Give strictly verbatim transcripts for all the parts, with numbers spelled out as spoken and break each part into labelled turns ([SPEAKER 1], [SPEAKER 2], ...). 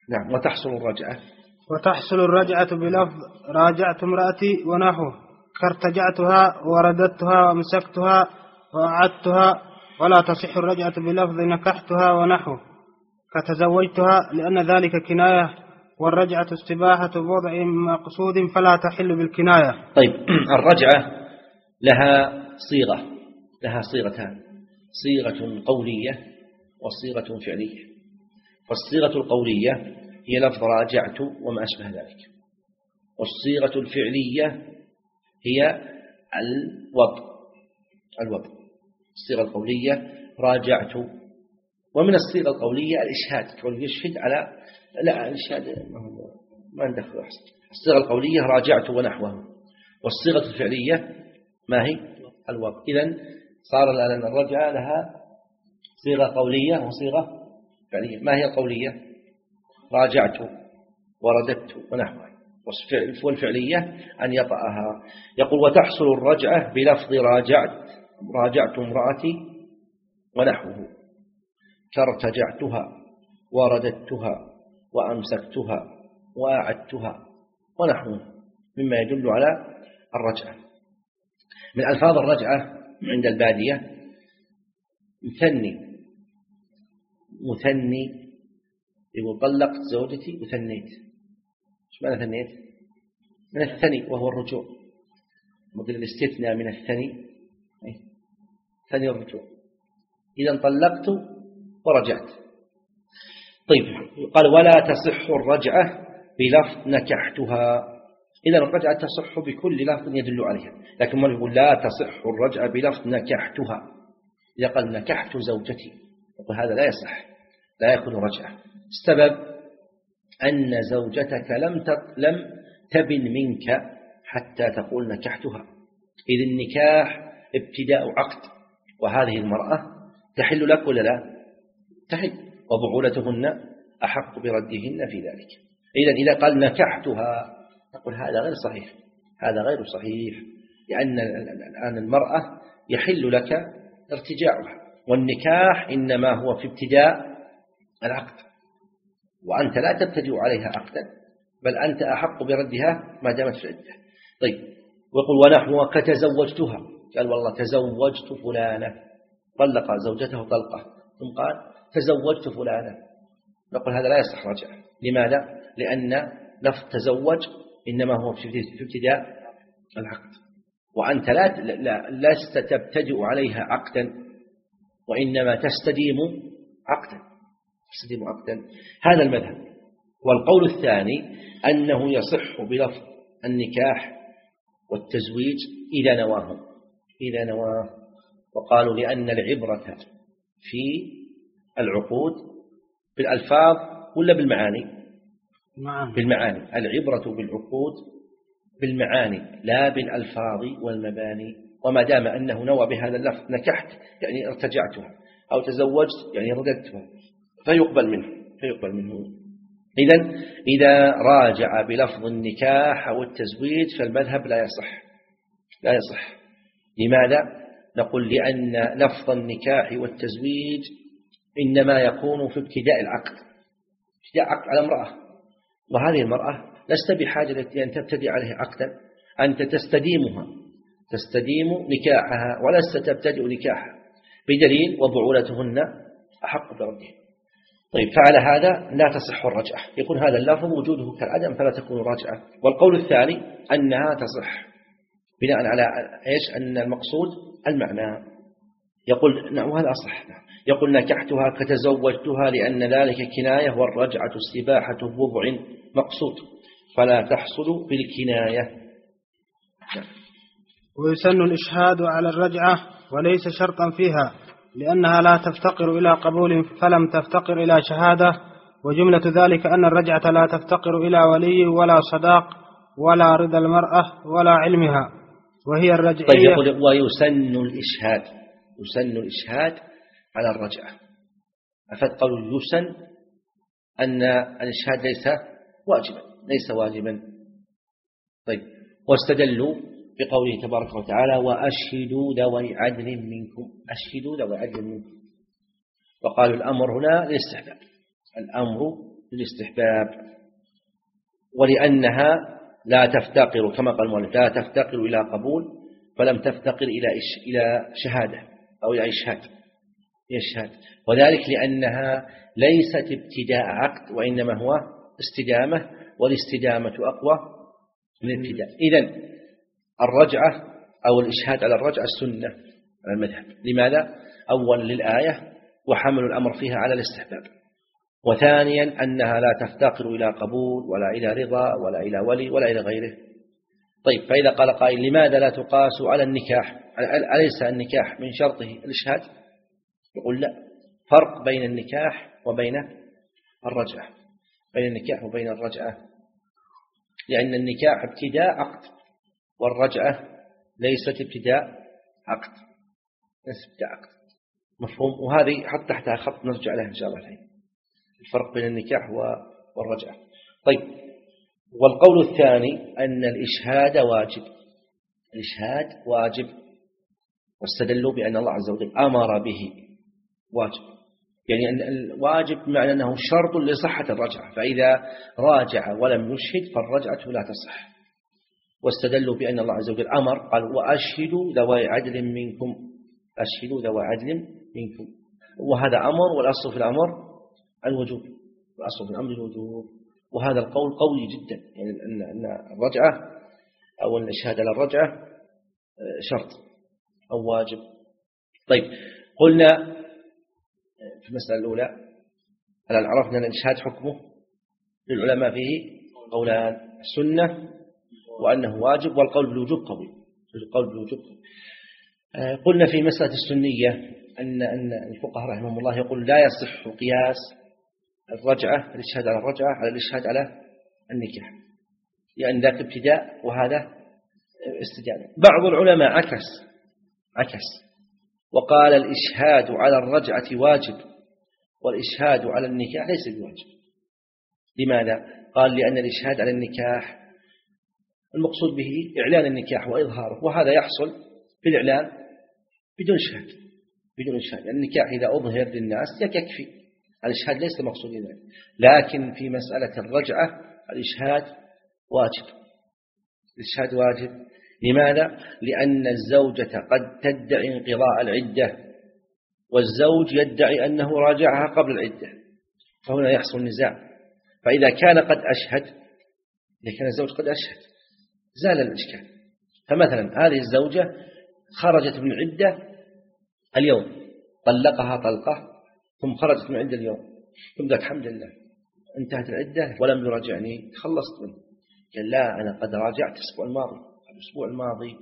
[SPEAKER 1] نعم. وتحصل الرجعة
[SPEAKER 2] وتحصل الرجعة بلفظ راجعت امرأتي ونحوه كارتجعتها ورددتها ومسكتها وأعدتها، ولا تصح الرجعة بلفظ نكحتها ونحوه كتزوجتها، لأن ذلك كناية، والرجعة استباحة وضع مقصود فلا تحل بالكناية.
[SPEAKER 1] طيب الرجعة لها صيغة لها صيغتان، صيغة قولية وصيغة فعلية. فالصيغة القولية هي لفظ راجعت وما أشبه ذلك، والصيغة الفعلية هي الوضع الوضع الصيغة القولية راجعت، ومن الصيغة القولية الإشهاد، كون يشهد على لا الإشهاد ما ندخل أحسن. الصيغة القولية راجعت ونحوه، والصيغة الفعلية ما هي الوضع. إذن صار الآن الرجعة لها صيغة قولية وصيغة فعلية. ما هي القولية؟ راجعت ورددت ونحوها، والفعلية أن يطأها. يقول وتحصل الرجعة بلفظ راجعت راجعت امرأتي ونحوه كارتجعتها ورددتها وأمسكتها وأعدتها ونحوه مما يدل على الرجعة. من ألفاظ الرجعة عند البادية مثني مثني يقول طلقت زوجتي وثنيت. ايش معنى ثنيت؟ من الثني وهو الرجوع، مثل الاستثناء من الثني ثني الرجوع. إذا طلقت ورجعت. طيب قال ولا تصح الرجعة بلفظ نكحتها. إذا الرجعة تصح بكل لفظ يدل عليها، لكن من يقول لا تصح الرجعة بلفظ نكحتها. إذا قال نكحت زوجتي يقول هذا لا يصح، لا يكون رجعة. السبب أن زوجتك لم لم تبن منك حتى تقول نكحتها، إذ النكاح ابتداء عقد، وهذه المرأة تحل لك ولا لا؟ تحل، وبعولتهن أحق بردهن في ذلك. إذن إذا قال نكحتها نقول هذا غير صحيح، هذا غير صحيح، لأن الآن المرأة يحل لك ارتجاعها، والنكاح إنما هو في ابتداء العقد، وأنت لا تبتدئ عليها عقدا، بل أنت أحق بردها ما دامت في العدة. طيب ويقول ونحو كتزوجتها، قال والله تزوجت فلانة، طلق زوجته طلقة ثم قال تزوجت فلانة، نقول هذا لا يصح رجعة. لماذا؟ لأن لفظ تزوج إنما هو في ابتداء العقد، وأنت لا لست تبتدئ عليها عقدا، وإنما تستديم عقدا تستديم عقدا هذا المذهب. والقول الثاني أنه يصح بلفظ النكاح والتزويج إذا نواه إذا نواه وقالوا لأن العبرة في العقود بالألفاظ ولا بالمعاني؟
[SPEAKER 2] معاني.
[SPEAKER 1] بالمعاني. العبرة بالعقود بالمعاني لا بالألفاظ والمباني. وما دام أنه نوى بهذا اللفظ نكحت يعني ارتجعتها، أو تزوجت يعني رددتها، فيقبل منه فيقبل منه إذن إذا راجع بلفظ النكاح أو التزويج فالمذهب لا يصح لا يصح. لماذا؟ نقول لأن لفظ النكاح والتزويج إنما يكون في ابتداء العقد، ابتداء عقد على امرأة، وهذه المرأة لست بحاجة لأن تبتدي عليها عقدا، أنت تستديمها تستديم نكاحها ولست تبتدئ نكاحها، بدليل وبعولتهن أحق بردها. طيب فعلى هذا لا تصح الرجعة، يكون هذا اللفظ وجوده كالعدم فلا تكون رجعة. والقول الثاني أنها تصح بناء على إيش؟ أن المقصود المعنى. يقول نعم وهذا أصح. يقول نكحتها كتزوجتها لأن ذلك كناية، والرجعة استباحة بضع مقصود فلا تحصل بالكناية.
[SPEAKER 2] ويسن الإشهاد على الرجعة وليس شرطا فيها، لأنها لا تفتقر إلى قبول فلم تفتقر إلى شهادة، وجملة ذلك أن الرجعة لا تفتقر إلى ولي ولا صداق ولا رضا المرأة ولا علمها، وهي الرجعية.
[SPEAKER 1] طيب يقول ويسن الإشهاد يسن الإشهاد على الرجعة. أفاد قالوا يسن أن الإشهاد ليس واجبا ليس واجبا. طيب واستدلوا بقوله تبارك وتعالى وأشهدوا ذوي عدل منكم أشهدوا ذوي عدل منكم، وقالوا الأمر هنا للاستحباب الأمر للاستحباب، ولأنها لا تفتقر كما قال المؤلف لا تفتقر إلى قبول فلم تفتقر إلى إش إلى شهادة أو إلى إشهاد يشهد، وذلك لأنها ليست ابتداء عقد وإنما هو استدامة، والاستدامة أقوى من الابتداء. إذن الرجعة أو الإشهاد على الرجعة السنة على المذهب. لماذا؟ أولا للآية وحمل الأمر فيها على الاستحباب، وثانيا أنها لا تفتقر إلى قبول ولا إلى رضا ولا إلى ولي ولا إلى غيره. طيب، فإذا قال قائل لماذا لا تقاس على النكاح؟ أليس النكاح من شرطه الإشهاد؟ يقول لا، فرق بين النكاح وبين الرجعة، بين النكاح وبين الرجعة، لأن النكاح ابتداء عقد والرجعة ليست ابتداء عقد، ليست ابتداء عقد. مفهوم؟ وهذه حط تحتها خط نرجع لها إن شاء الله الحين، الفرق بين النكاح والرجعة. طيب، والقول الثاني أن الإشهاد واجب، الإشهاد واجب، واستدلوا بأن الله عز وجل أمر به واجب، يعني أن الواجب معنى أنه شرط لصحة الرجعة، فإذا راجع ولم يشهد فالرجعة لا تصح. واستدلوا بأن الله عز وجل أمر، قال وأشهدوا ذوي عدل منكم، أشهدوا ذوي عدل منكم، وهذا أمر، والأصل في الأمر الوجوب، الأصل في الأمر الوجوب، وهذا القول قوي جدا، يعني أن الرجعة أو الإشهاد على الرجعة شرط أو واجب. طيب، قلنا في المسألة الأولى هل عرفنا أن الإشهاد حكمه للعلماء فيه قولان، السنة وأنه واجب، والقول بالوجوب قوي، القول بالوجوب قوي. قلنا في مسألة السنية أن أن الفقهاء رحمهم الله يقول لا يصح قياس الرجعة، الإشهاد على الرجعة على الإشهاد على النكاح، لأن ذاك ابتداء وهذا استدامة. بعض العلماء عكس عكس وقال الإشهاد على الرجعة واجب والإشهاد على النكاح ليس بواجب. لماذا؟ قال لأن الإشهاد على النكاح المقصود به إعلان النكاح وإظهاره، وهذا يحصل بالإعلان بدون شهاد، بدون شهاد. النكاح إذا أظهر للناس يكفي، الإشهاد ليس مقصود ذلك. لكن في مسألة الرجعة الإشهاد واجب، الإشهاد واجب. لماذا؟ لأن الزوجة قد تدعي انقضاء العدة والزوج يدعي أنه راجعها قبل العدة، فهنا يحصل نزاع. فإذا كان قد أشهد، إذا كان الزوج قد أشهد زال الإشكال. فمثلا هذه الزوجة خرجت من عدة اليوم، طلقها طلقة ثم خرجت من عدة اليوم، ثم ذاك الحمد لله انتهت العدة ولم يراجعني، تخلصت منه. قال لا، أنا قد راجعت الأسبوع الماضي، الأسبوع الماضي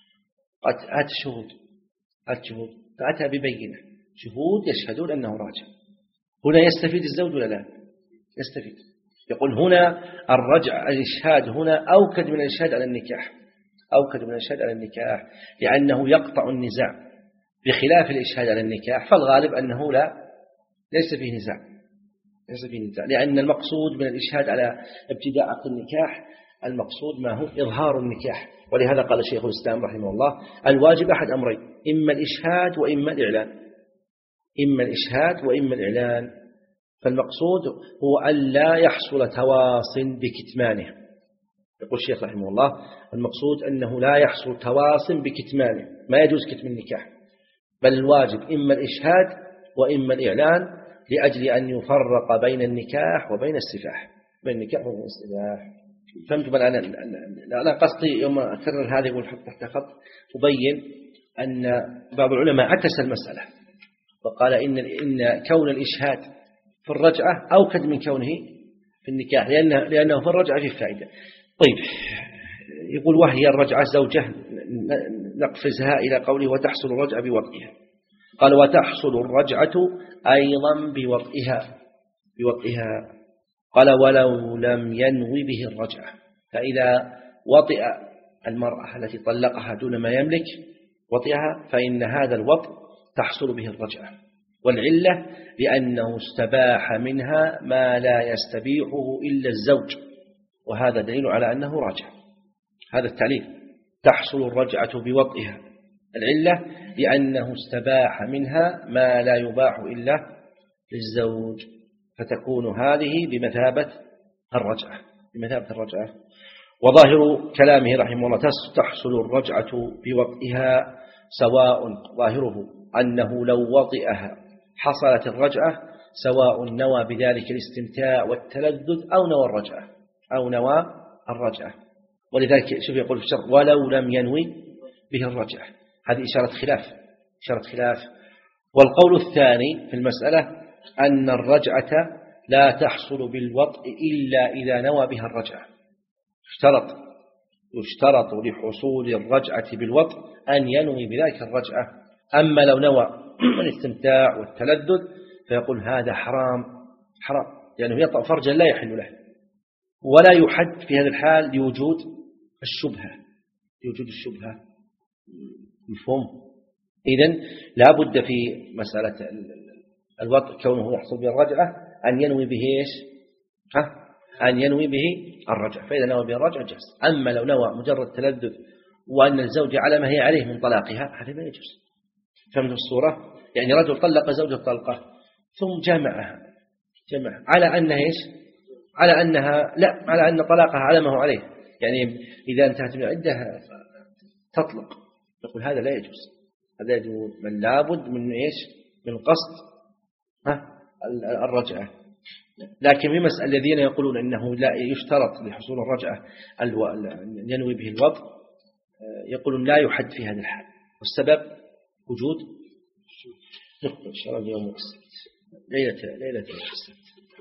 [SPEAKER 1] أتى شهود، أتى شهود فأتى ببينة، شهود يشهدون أنه راجع. هنا يستفيد الزوج ولا لا؟ يستفيد. يقول هنا الرجع الإشهاد هنا أوكد من الإشهاد على النكاح، أوكد من الإشهاد على النكاح، لأنه يقطع النزاع، بخلاف الإشهاد على النكاح فالغالب أنه لا ليس فيه نزاع، ليس فيه نزاع، لأن المقصود من الإشهاد على ابتداء عقد النكاح المقصود ما هو إظهار النكاح. ولهذا قال الشيخ الإسلام رحمه الله الواجب أحد أمرين، إما الإشهاد وإما الإعلان، إما الإشهاد وإما الإعلان. فالمقصود هو أن لا يحصل تواص بكتمانه. يقول الشيخ رحمه الله المقصود أنه لا يحصل تواص بكتمانه، ما يجوز كتم النكاح، بل الواجب إما الإشهاد وإما الإعلان، لأجل أن يفرق بين النكاح وبين السفاح، بين النكاح وبين السفاح. فهمت؟ بل أنا لا قصدي يوم أكرر هذه والحق تحت خط أبين أن بعض العلماء عكس المسألة وقال إن إن كون الإشهاد في الرجعة أوكد من كونه في النكاح، لأنه لأنه في الرجعة فيه فائدة. طيب، يقول وهي الرجعة زوجة، نقفزها إلى قوله وتحصل الرجعة بوطئها. قال وتحصل الرجعة أيضا بوطئها، بوطئها. قال ولو لم ينوي به الرجعة، فإذا وطئ المرأة التي طلقها دون ما يملك وطئها فإن هذا الوطء تحصل به الرجعة، والعلة لأنه استباح منها ما لا يستبيحه إلا الزوج، وهذا دليل على أنه راجع. هذا التعليل تحصل الرجعة بوطئها، العلة لأنه استباح منها ما لا يباح إلا للزوج، فتكون هذه بمثابة الرجعة بمثابة الرجعة. وظاهر كلامه رحمه الله تحصل الرجعة بوطئها سواء ظاهره أنه لو وطئها حصلت الرجعة سواء نوى بذلك الاستمتاع والتلذذ أو نوى الرجعة أو نوى الرجعة. ولذلك شوف يقول في الشرط ولو لم ينوي به الرجعة، هذه إشارة خلاف إشارة خلاف. والقول الثاني في المسألة أن الرجعة لا تحصل بالوطء إلا إذا نوى بها الرجعة. اشترط يشترط لحصول الرجعة بالوطء أن ينوي بذلك الرجعة. أما لو نوى الاستمتاع والتلذذ فيقول هذا حرام حرام لأنه يطأ فرجا لا يحل له، ولا يحد في هذا الحال لوجود الشبهة لوجود الشبهة مفهوم. إذن لا بد في مسألة الوطء كونه يحصل بالرجعة أن ينوي به إيش؟ ها؟ أن ينوي به الرجعة، فإذا نوى به الرجعة جاز. أما لو نوى مجرد تلذذ وأن الزوجة على ما هي عليه من طلاقها هذا ما يجوز. فهمت الصورة؟ يعني رجل طلق زوجة طلقة ثم جمعها جمع على أنها إيش؟ على أنها لا على أن طلاقها على ما هو عليه، يعني إذا انتهت من عدة تطلق، نقول هذا لا يجوز. هذا يجوز من لابد من إيش؟ من قصد ها الرجعة. لكن في مسألة الذين يقولون أنه لا يشترط لحصول الرجعة ينوي به الوطء يقولون لا يحد في هذا الحال، والسبب وجود نقطة إن شاء الله اليوم السبت ليلة ليلة السبت.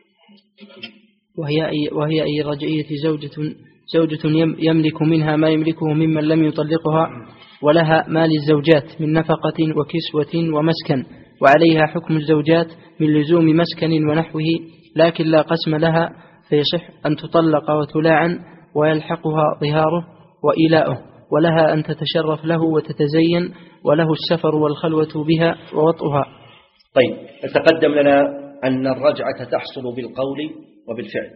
[SPEAKER 3] وهي أي وهي أي رجعية زوجة زوجة يملك منها ما يملكه ممن لم يطلقها، ولها ما للزوجات من نفقة وكسوة ومسكن، وعليها حكم الزوجات من لزوم مسكن ونحوه، لكن لا قسم لها، فيصح أن تطلق وتلاعن ويلحقها ظهاره وإيلاؤه، ولها أن تتشرف له وتتزين، وله السفر والخلوة بها ووطئها.
[SPEAKER 1] طيب، تقدم لنا أن الرجعة تحصل بالقول وبالفعل.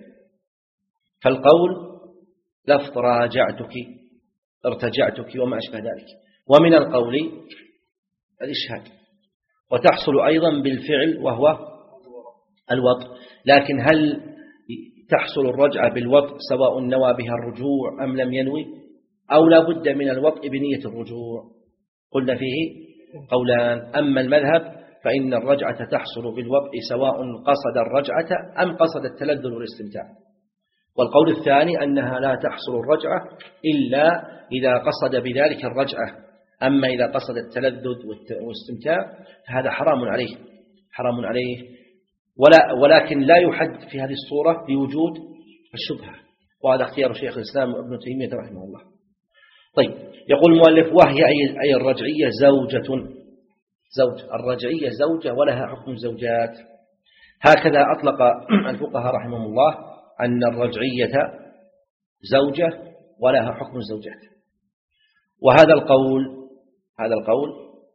[SPEAKER 1] فالقول لفظ راجعتك ارتجعتك وما أشبه ذلك، ومن القول الإشهاد، وتحصل أيضا بالفعل وهو الوطء. لكن هل تحصل الرجعة بالوطء سواء نوى بها الرجوع أم لم ينوي، أو لا بد من الوطء بنية الرجوع؟ قلنا فيه قولان. أما المذهب فإن الرجعة تحصل بالوطء سواء قصد الرجعة أم قصد التلذذ والاستمتاع. والقول الثاني أنها لا تحصل الرجعة إلا إذا قصد بذلك الرجعة، أما إذا قصد التلذذ والاستمتاع فهذا حرام عليه حرام عليه ولا ولكن لا يحد في هذه الصورة لوجود الشبهة، وهذا اختيار شيخ الإسلام ابن تيمية رحمه الله. طيب، يقول المؤلف وهي أي الرجعية زوجة زوج الرجعية زوجة ولها حكم الزوجات. هكذا أطلق الفقهاء رحمهم الله أن الرجعية زوجة ولها حكم الزوجات. وهذا القول هذا القول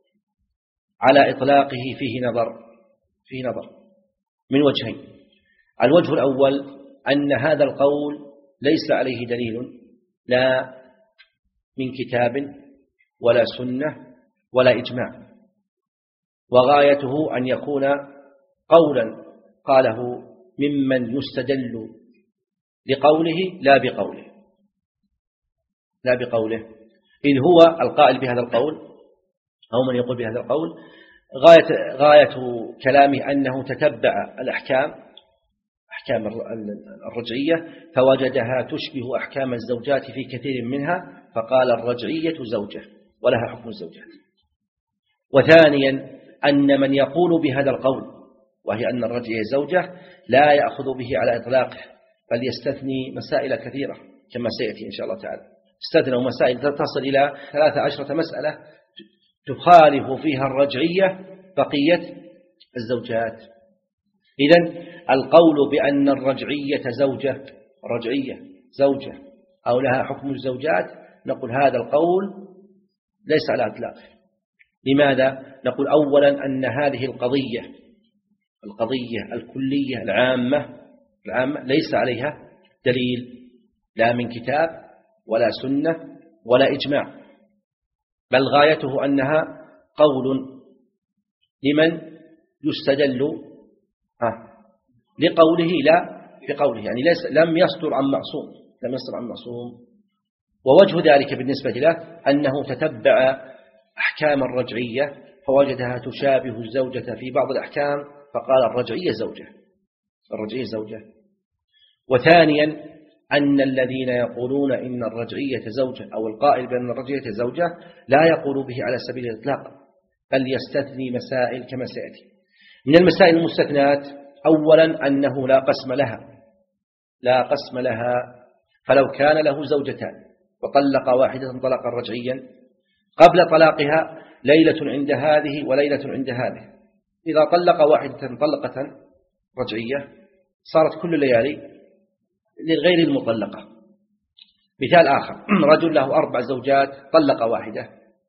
[SPEAKER 1] على إطلاقه فيه نظر فيه نظر من وجهين. الوجه الأول أن هذا القول ليس عليه دليل لا من كتاب ولا سنة ولا إجماع، وغايته أن يكون قولا قاله ممن يستدل لقوله لا بقوله لا بقوله إذ هو القائل بهذا القول أو من يقول بهذا القول غاية, غاية كلامه أنه تتبع الأحكام أحكام الرجعية فوجدها تشبه أحكام الزوجات في كثير منها، فقال الرجعية زوجة ولها حكم الزوجات. وثانيا أن من يقول بهذا القول وهي أن الرجعية زوجة لا يأخذ به على إطلاقه، بل يستثني مسائل كثيرة كما سيأتي إن شاء الله تعالى. استثنوا مسائل تصل إلى ثلاثة عشرة مسألة تخالف فيها الرجعية بقية الزوجات. إذن القول بأن الرجعية زوجة رجعية زوجة أو لها حكم الزوجات، نقول هذا القول ليس على إطلاقه. لماذا؟ نقول أولا أن هذه القضية القضية الكلية العامة العامة ليس عليها دليل لا من كتاب ولا سنة ولا إجماع، بل غايته أنها قول لمن يستدل لقوله لا بقوله، يعني ليس لم يصدر عن معصوم، لم يصدر عن معصوم. ووجه ذلك بالنسبة له أنه تتبع أحكام الرجعية فوجدها تشابه الزوجة في بعض الأحكام فقال الرجعية زوجة، الرجعية زوجة. وثانيا أن الذين يقولون إن الرجعية زوجة أو القائل بأن الرجعية زوجة لا يقول به على سبيل الإطلاق، بل يستثني مسائل كما سيأتي. من المسائل المستثنات أولا أنه لا قسم لها، لا قسم لها، فلو كان له زوجتان وطلق واحدة طلقا رجعيا قبل طلاقها ليلة عند هذه وليلة عند هذه، إذا طلق واحدة طلقة رجعية صارت كل الليالي للغير المطلقة. مثال آخر، رجل له أربع زوجات طلق واحدة،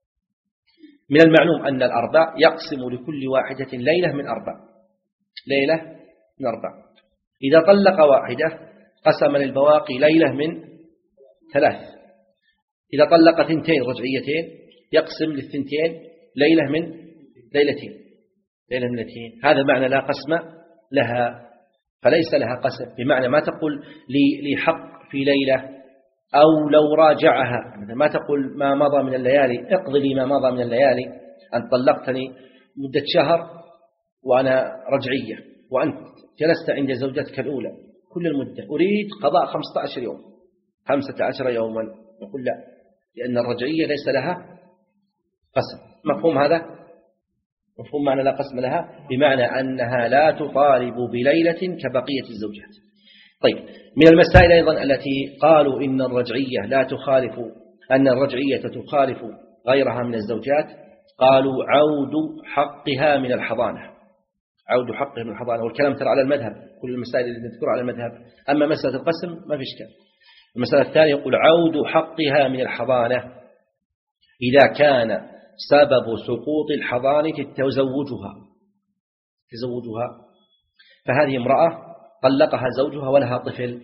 [SPEAKER 1] من المعلوم أن الأربع يقسم لكل واحدة ليلة من أربع، ليلة من أربع، إذا طلق واحدة قسم للبواقي ليلة من ثلاث، إذا طلق ثنتين رجعيتين يقسم للثنتين ليلة من ليلتين، ليلة من ليلتين. هذا معنى لا قسم لها، فليس لها قسم، بمعنى ما تقول لي حق في ليلة، أو لو راجعها ما تقول ما مضى من الليالي اقضي لي ما مضى من الليالي، أن طلقتني مدة شهر وأنا رجعية وأنت جلست عند زوجتك الأولى كل المدة، أريد قضاء خمسة عشر يوم خمسة عشر يوما، نقول لا، لأن الرجعية ليس لها قسم. مفهوم هذا؟ مفهوم معنى لا قسم لها، بمعنى أنها لا تطالب بليلة كبقية الزوجات. طيب، من المسائل أيضا التي قالوا إن الرجعية لا تخالف، أن الرجعية تخالف غيرها من الزوجات، قالوا عود حقها من الحضانة، عود حقها من الحضانة، والكلام ترى على المذهب، كل المسائل اللي نذكرها على المذهب، أما مسألة القسم ما في إشكال. المسألة الثانية يقول عود حقها من الحضانة إذا كان سبب سقوط الحضانة تزوجها، تزوجها فهذه امرأة طلقها زوجها ولها طفل،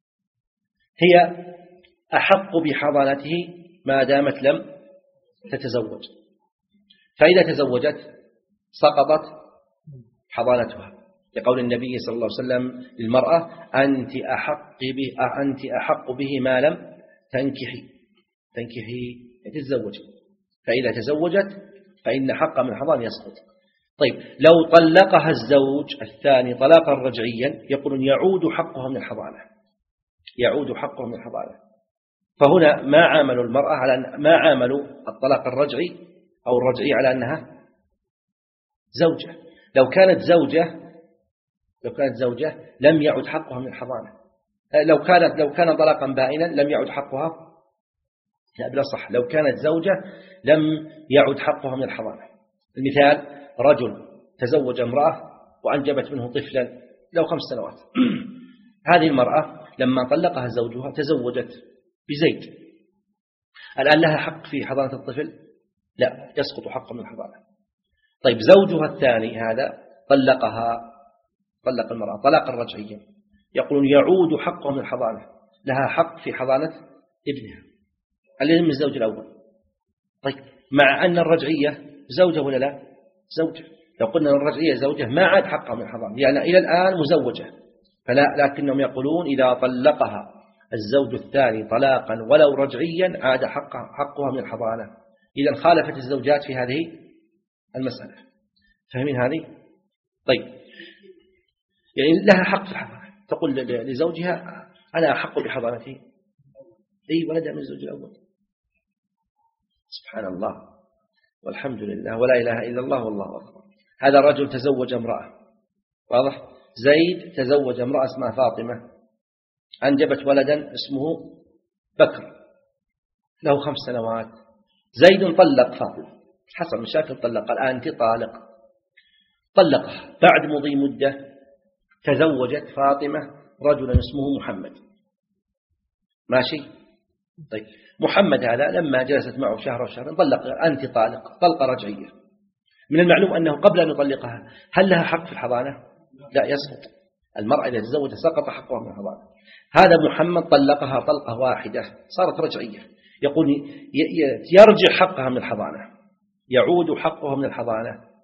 [SPEAKER 1] هي أحق بحضانته ما دامت لم تتزوج، فإذا تزوجت سقطت حضانتها، لقول النبي صلى الله عليه وسلم للمرأة أنت أحق به، أنت أحق به ما لم تنكحي، تنكحي تتزوج، فإذا تزوجت فإن حق من الحضانة يسقط. طيب، لو طلقها الزوج الثاني طلاقا رجعيا يقولون يعود حقها من الحضانة، يعود حقها من الحضانة. فهنا ما عاملوا المرأة على ما عاملوا الطلاق الرجعي أو الرجعي على أنها زوجة. لو كانت زوجة لو كانت زوجة لم يعد حقها من الحضانة، لو كانت لو كان طلاقا بائنا لم يعد حقها، لا بلا صح، لو كانت زوجة لم يعد حقها من الحضانة. المثال، رجل تزوج امرأة وأنجبت منه طفلا له خمس سنوات، هذه المرأة لما طلقها زوجها تزوجت بزيد، الآن لها حق في حضانة الطفل؟ لا، يسقط حقها من الحضانة. طيب، زوجها الثاني هذا طلقها، طلق المرأة طلاقا رجعيا، يقولون يعود حقها من الحضانة، لها حق في حضانة ابنها الذي من الزوج الأول. طيب، مع أن الرجعية زوجة ولا لا؟ زوجة. لو قلنا الرجعية زوجة ما عاد حقها من الحضانة، يعني إلى الآن مزوجة، فلا، لكنهم يقولون إذا طلقها الزوج الثاني طلاقا ولو رجعيا عاد حقها, حقها من الحضانة. إذا خالفت الزوجات في هذه المسألة، فهمين هذه؟ طيب، يعني لها حق في الحضانة، تقول لزوجها أنا أحق بحضانتي، أي ولدها من الزوج الأول. سبحان الله والحمد لله ولا إله إلا الله والله أكبر. هذا الرجل تزوج امرأة، واضح؟ زيد تزوج امرأة اسمها فاطمة، أنجبت ولدا اسمه بكر له خمس سنوات. زيد طلق فاطمة، حصل مشاكل، طلق، الآن أنت طالق، طلقها. بعد مضي مدة تزوجت فاطمة رجلا اسمه محمد، ماشي؟ طيب، محمد هذا لما جلست معه شهر وشهرين طلق، أنت طالق، طلقة رجعية. من المعلوم أنه قبل أن يطلقها هل لها حق في الحضانة؟ لا، يسقط. المرأة إذا تزوجت سقط حقها من الحضانة. هذا محمد طلقها طلقة واحدة صارت رجعية، يقول يرجع حقها من الحضانة، يعود حقها من الحضانة.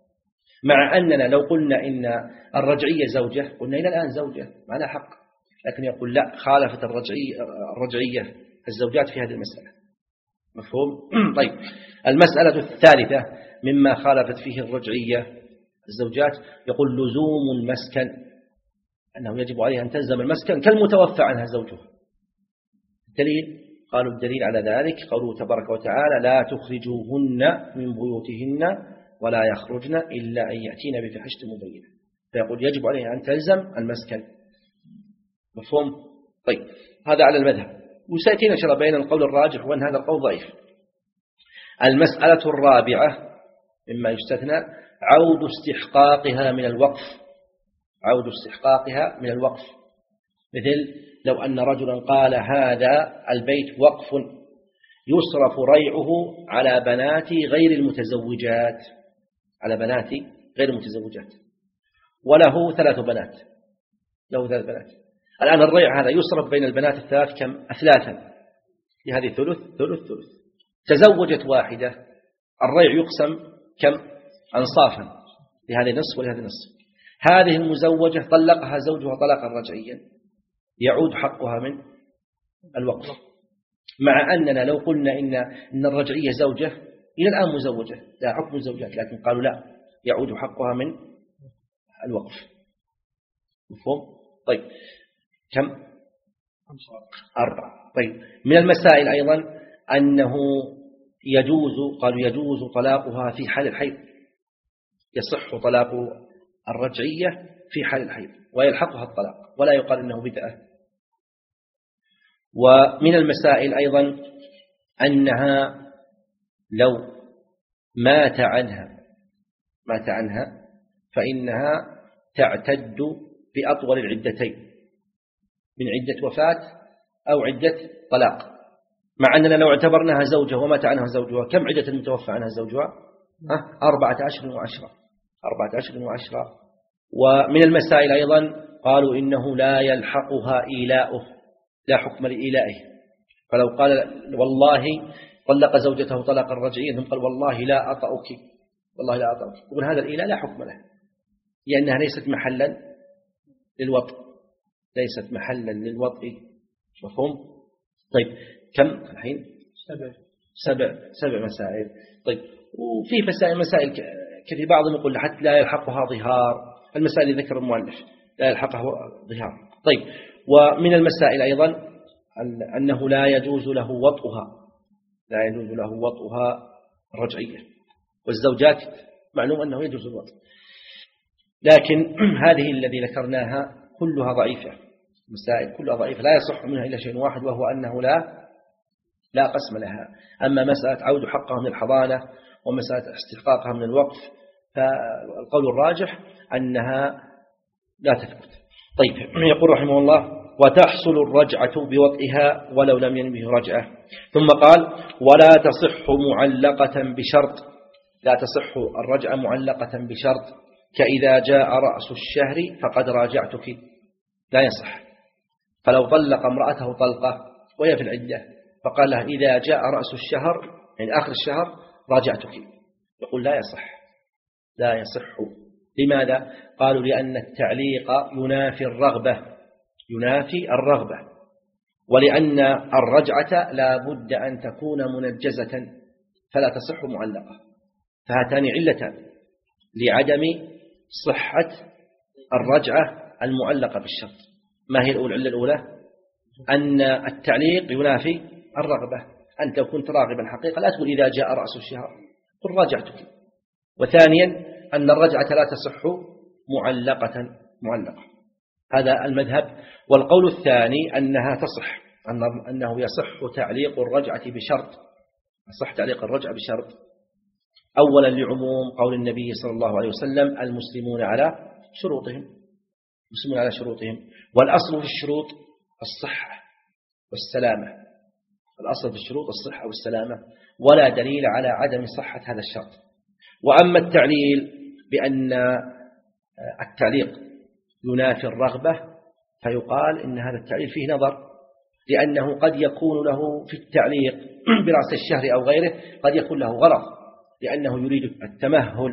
[SPEAKER 1] مع أننا لو قلنا إن الرجعية زوجة قلنا إلى الآن زوجة معنا حق، لكن يقول لا، خالفت الرجعية, الرجعية الزوجات في هذه المسألة. مفهوم؟ طيب، المسألة الثالثة مما خالفت فيه الرجعية الزوجات، يقول لزوم المسكن، أنه يجب عليها أن تلزم المسكن كالمتوفى عنها زوجها. الدليل، قالوا الدليل على ذلك قوله تبارك وتعالى لا تخرجوهن من بيوتهن ولا يخرجن إلا أن يأتين بفاحشة مبينة، فيقول يجب عليها أن تلزم المسكن. مفهوم؟ طيب، هذا على المذهب، وسيأتينا شرع بين القول الراجح وأن هذا القول ضعيف. المسألة الرابعة مما يستثنى عود استحقاقها من الوقف، عود استحقاقها من الوقف، مثل لو أن رجلا قال هذا البيت وقف يصرف ريعه على بنات غير المتزوجات، على بنات غير المتزوجات، وله ثلاث بنات، له ثلاث بنات. الآن الريع هذا يصرف بين البنات الثلاث كم؟ أثلاثا، لهذه ثلث ثلث ثلث. تزوجت واحدة، الريع يقسم كم؟ أنصافا، لهذه نصف ولهذه نصف. هذه المزوجة طلقها زوجها طلاقا رجعيا، يعود حقها من الوقف. مع أننا لو قلنا إن, إن الرجعية زوجة إلى الآن مزوجة لا حكم الزوجات، لكن قالوا لا، يعود حقها من الوقف. مفهوم؟ طيب، كم؟ أربعة. طيب، من المسائل أيضا أنه يجوز، قالوا يجوز طلاقها في حال الحيض، يصح طلاق الرجعية في حال الحيض ويلحقها الطلاق، ولا يقال إنه بدعة. ومن المسائل أيضا أنها لو مات عنها مات عنها فإنها تعتد بأطول العدتين، من عدة وفاة أو عدة طلاق. مع أننا لو اعتبرناها زوجة ومات عنها زوجها، كم عدة المتوفى عنها زوجها؟ أربعة أشهر وعشرة، أربعة أشهر وعشرة. ومن المسائل أيضا قالوا إنه لا يلحقها إيلاؤه، لا حكم لإيلائه. فلو قال والله طلق زوجته طلاقا رجعيا ثم قال والله لا أطأك، والله لا أطأك، يقول هذا الإيلاء لا حكم له، لأنها ليست محلا للوطء، ليست محلا للوطء. مفهوم؟ طيب، كم الحين؟ سبع سبع سبع مسائل. طيب، وفي مسائل مسائل كثير، بعضهم يقول حتى لا يلحقها ظهار، المسائل اللي ذكر المؤلف لا يلحقها ظهار. طيب، ومن المسائل أيضا أنه لا يجوز له وطئها، لا يجوز له وطئها رجعية، والزوجات معلوم أنه يجوز الوطء، لكن هذه الذي ذكرناها كلها ضعيفة، مسائل كلها ضعيفة لا يصح منها إلا شيء واحد، وهو أنه لا لا قسم لها. أما مسألة عود حقها من الحضانة ومسألة استحقاقها من الوقف فالقول الراجح أنها لا تثبت. طيب، يقول رحمه الله وتحصل الرجعة بوطئها ولو لم ينبه رجعة. ثم قال ولا تصح معلقة بشرط، لا تصح الرجعة معلقة بشرط كإذا جاء رأس الشهر فقد راجعتك، لا يصح. فلو طلق امرأته طلقة وهي في العدة فقال لها إذا جاء رأس الشهر يعني آخر الشهر راجعتك، يقول لا يصح، لا يصح. لماذا؟ قالوا لأن التعليق ينافي الرغبة، ينافي الرغبة، ولأن الرجعة لا بد أن تكون منجزة فلا تصح معلقة. فهاتان علتان لعدم صحة الرجعة المعلقة بالشرط. ما هي العلة الأولى؟ أن التعليق ينافي الرغبة، أنت لو كنت راغبا حقيقة لا تقول إذا جاء رأس الشهر قل راجعتك. وثانيا أن الرجعة لا تصح معلقة معلقة، هذا المذهب. والقول الثاني أنها تصح، أنه يصح تعليق الرجعة بشرط، يصح تعليق الرجعة بشرط. أولا لعموم قول النبي صلى الله عليه وسلم المسلمون على شروطهم، المسلمون على شروطهم، والأصل في الشروط الصحة والسلامة، الأصل في الشروط الصحة والسلامة، ولا دليل على عدم صحة هذا الشرط. وأما التعليل بأن التعليق ينافي الرغبة فيقال إن هذا التعليل فيه نظر، لأنه قد يكون له في التعليق برأس الشهر أو غيره قد يكون له غرض، لأنه يريد التمهل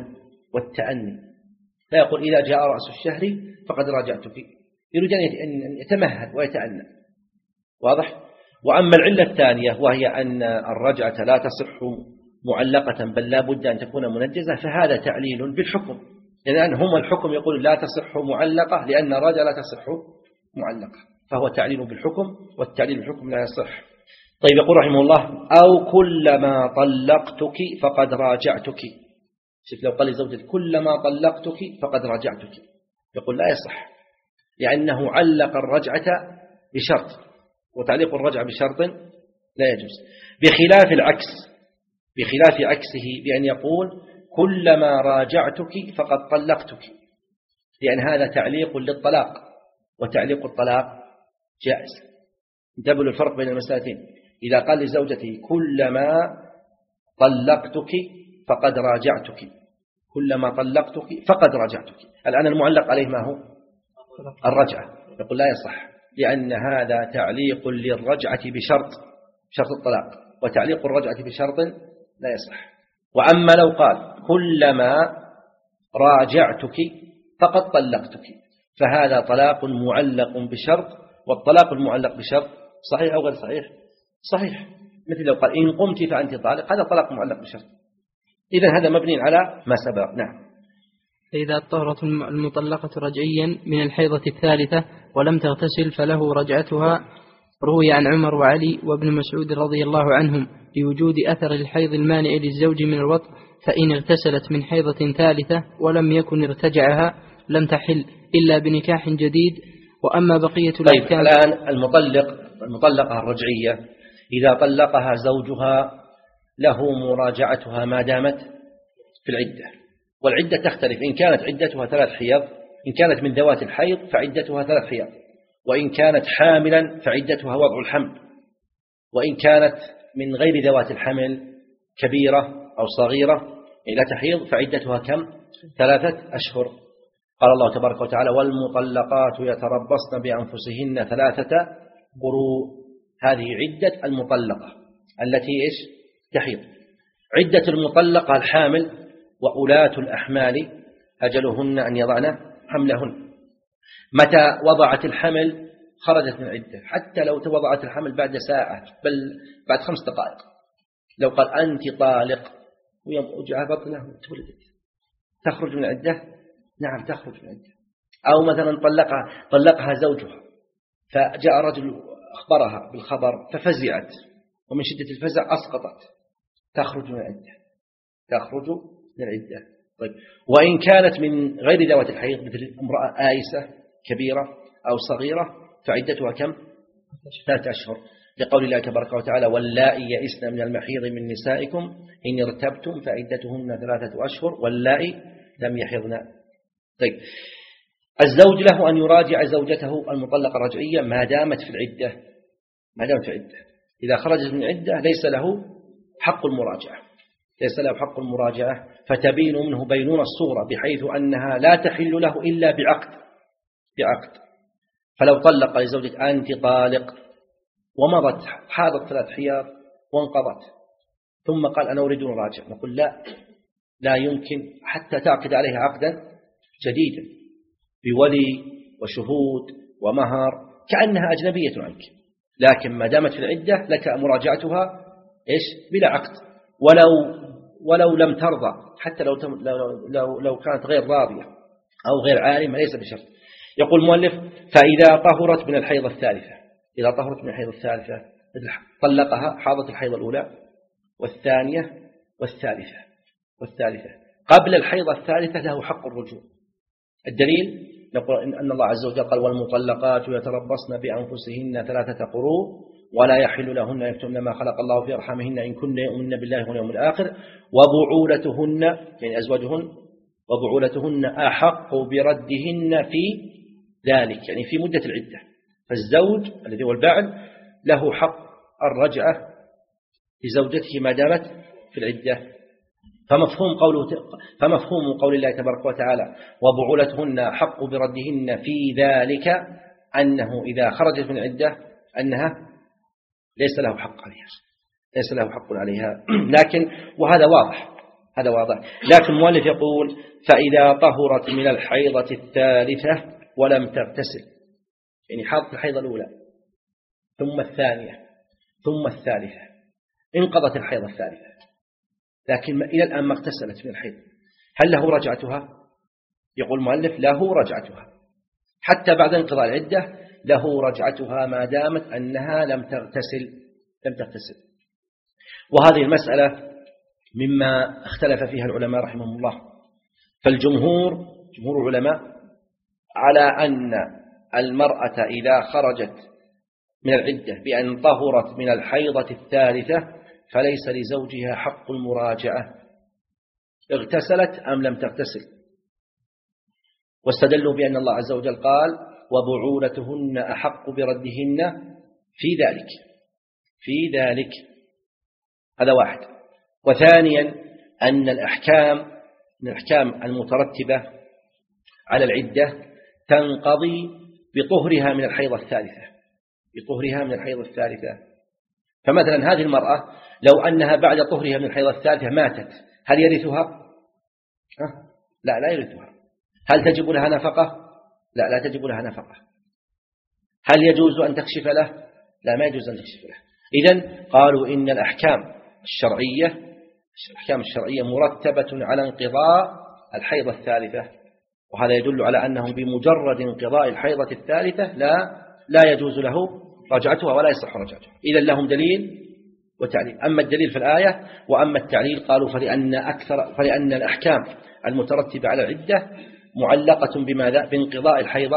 [SPEAKER 1] والتأني، لا يقول إذا جاء رأس الشهر فقد راجعتك، يريد أن يتمهل ويتأنى. واضح؟ وأما العلة الثانية وهي أن الرجعة لا تصح معلقة بل لا بد أن تكون منجزة، فهذا تعليل بالحكم، لأن هم الحكم يقول لا تصح معلقة لأن الرجعة لا تصح معلقة، فهو تعليل بالحكم، والتعليل بالحكم لا يصح. طيب يقول رحمه الله أو كلما طلقتك فقد راجعتك. شوف لو قال لزوجتك كلما طلقتك فقد راجعتك، يقول لا يصح، لأنه علق الرجعة بشرط، وتعليق الرجعة بشرط لا يجوز، بخلاف العكس، بخلاف عكسه بأن يقول كلما راجعتك فقد طلقتك، لأن هذا تعليق للطلاق، وتعليق الطلاق جائز. انتبهوا للفرق بين المسألتين. إذا قال لزوجته كلما طلقتك فقد راجعتك، كلما طلقتك فقد راجعتك، الآن المعلق عليه ما هو الرجعة، يقول لا يصح، لأن هذا تعليق للرجعة بشرط، شرط الطلاق، وتعليق الرجعة بشرط لا يصح. وأما لو قال كلما راجعتك فقد طلقتك، فهذا طلاق معلق بشرط، والطلاق المعلق بشرط صحيح أو غير صحيح؟ صحيح. مثل لو قال إن قمت فأنت طالق، هذا طلاق معلق بشرط. إذن هذا مبني على ما سبق. نعم.
[SPEAKER 3] فإذا طهرت المطلقة رجعيا من الحيضة الثالثة ولم تغتسل فله رجعتها، روي عن عمر وعلي وابن مسعود رضي الله عنهم لوجود أثر الحيض المانع للزوج من الوطء، فإن اغتسلت من حيضة ثالثة ولم يكن ارتجعها لم تحل إلا بنكاح جديد. وأما بقية
[SPEAKER 1] طيب الآن المطلق المطلقة الرجعية إذا طلقها زوجها له مراجعتها ما دامت في العدة، والعدة تختلف، إن كانت عدتها ثلاث حيض، إن كانت من ذوات الحيض فعدتها ثلاث حيض، وإن كانت حاملا فعدتها وضع الحمل، وإن كانت من غير ذوات الحمل كبيرة أو صغيرة لا تحيض فعدتها كم؟ ثلاثة أشهر. قال الله تبارك وتعالى والمطلقات يتربصن بأنفسهن ثلاثة قروء، هذه عدة المطلقة التي إيش؟ تحيض. عدة المطلقة الحامل وأولاة الأحمال أجلهن أن يضعن حملهن. متى وضعت الحمل خرجت من العدة، حتى لو توضعت الحمل بعد ساعة بل بعد خمس دقائق، لو قال أنت طالق ويوجع بطنه وتولدت، تخرج من العدة؟ نعم تخرج من العدة. أو مثلا طلقها طلقها زوجها فجاء رجل أخبرها بالخبر ففزعت، ومن شدة الفزع أسقطت، تخرج من العدة، تخرج من العدة. طيب وإن كانت من غير ذوات الحيض مثل امرأة آيسة كبيرة أو صغيرة فعدتها كم؟ ثلاثة أشهر، لقول الله تبارك وتعالى واللائي يئسن من المحيض من نسائكم إن ارتبتم فعدتهن ثلاثة أشهر واللائي لم يحضن. طيب الزوج له أن يراجع زوجته المطلقة الرجعية ما دامت في العدة، ما دامت في العدة. إذا خرجت من العدة ليس له حق المراجعة، ليس له حق المراجعة، فتبين منه بينون الصورة بحيث أنها لا تحل له إلا بعقد، بعقد. فلو طلق لزوجة أنت طالق ومضت حاضت ثلاث حياض وانقضت ثم قال أنا أريد أن أراجع، نقول لا، لا يمكن حتى تعقد عليها عقدا جديدا بولي وشهود ومهر كأنها أجنبية عنك، لكن ما دامت في العدة لك مراجعتها إيش؟ بلا عقد، ولو ولو لم ترضى، حتى لو لو لو, لو كانت غير راضية أو غير عالمة ليس بشرط. يقول المؤلف فإذا طهرت من الحيضة الثالثة، إذا طهرت من الحيضة الثالثة طلقها حاضت الحيضة الأولى والثانية والثالثة والثالثة قبل الحيضة الثالثة له حق الرجوع. الدليل نقول إن الله عز وجل قال والمطلقات يتربصن بأنفسهن ثلاثة قروء ولا يحل لهن يكتمن ما خلق الله في أرحامهن إن كن يؤمن بالله واليوم الآخر وبعولتهن يعني أزواجهن وبعولتهن أحق بردهن في ذلك يعني في مدة العدة. فالزوج الذي هو الباعل له حق الرجعة لزوجته ما دامت في العدة. فمفهوم قوله فمفهوم قول الله تبارك وتعالى وبعولتهن حق بردهن في ذلك أنه إذا خرجت من العدة أنها ليس له حق عليها، ليس له حق عليها. لكن وهذا واضح هذا واضح. لكن المؤلف يقول فإذا طهرت من الحيضة الثالثة ولم تغتسل، يعني حاضت الحيضة الأولى ثم الثانية ثم الثالثة، انقضت الحيضة الثالثة لكن إلى الآن ما اغتسلت من الحيض، هل له رجعتها؟ يقول المؤلف له رجعتها حتى بعد انقضاء العدة، له رجعتها ما دامت أنها لم تغتسل لم تغتسل. وهذه المسألة مما اختلف فيها العلماء رحمهم الله. فالجمهور جمهور العلماء على أن المرأة إذا خرجت من العدة بأن طهرت من الحيضة الثالثة فليس لزوجها حق المراجعة اغتسلت أم لم تغتسل، واستدلوا بأن الله عز وجل قال وبعولتهن أحق بردهن في ذلك في ذلك هذا واحد. وثانيا أن الأحكام من الأحكام المترتبة على العدة تنقضي بطهرها من الحيضة الثالثة بطهرها من الحيضة الثالثة. فمثلا هذه المرأة لو أنها بعد طهرها من الحيضة الثالثة ماتت، هل يرثها؟ أه؟ لا لا يرثها. هل تجب لها نفقة؟ لا لا تجب لها نفقة. هل يجوز أن تكشف له؟ لا ما يجوز أن تكشف له. إذن قالوا إن الأحكام الشرعية الأحكام الشرعية مرتبة على انقضاء الحيضة الثالثة، وهذا يدل على أنه بمجرد انقضاء الحيضة الثالثة لا لا يجوز له رجعتها ولا يصح رجعتها. إذن لهم دليل وتعليل. أما الدليل في الآية وأما التعليل قالوا فلأن أكثر فلأن الأحكام المترتبة على العدة معلقة بماذا؟ بانقضاء الحيضة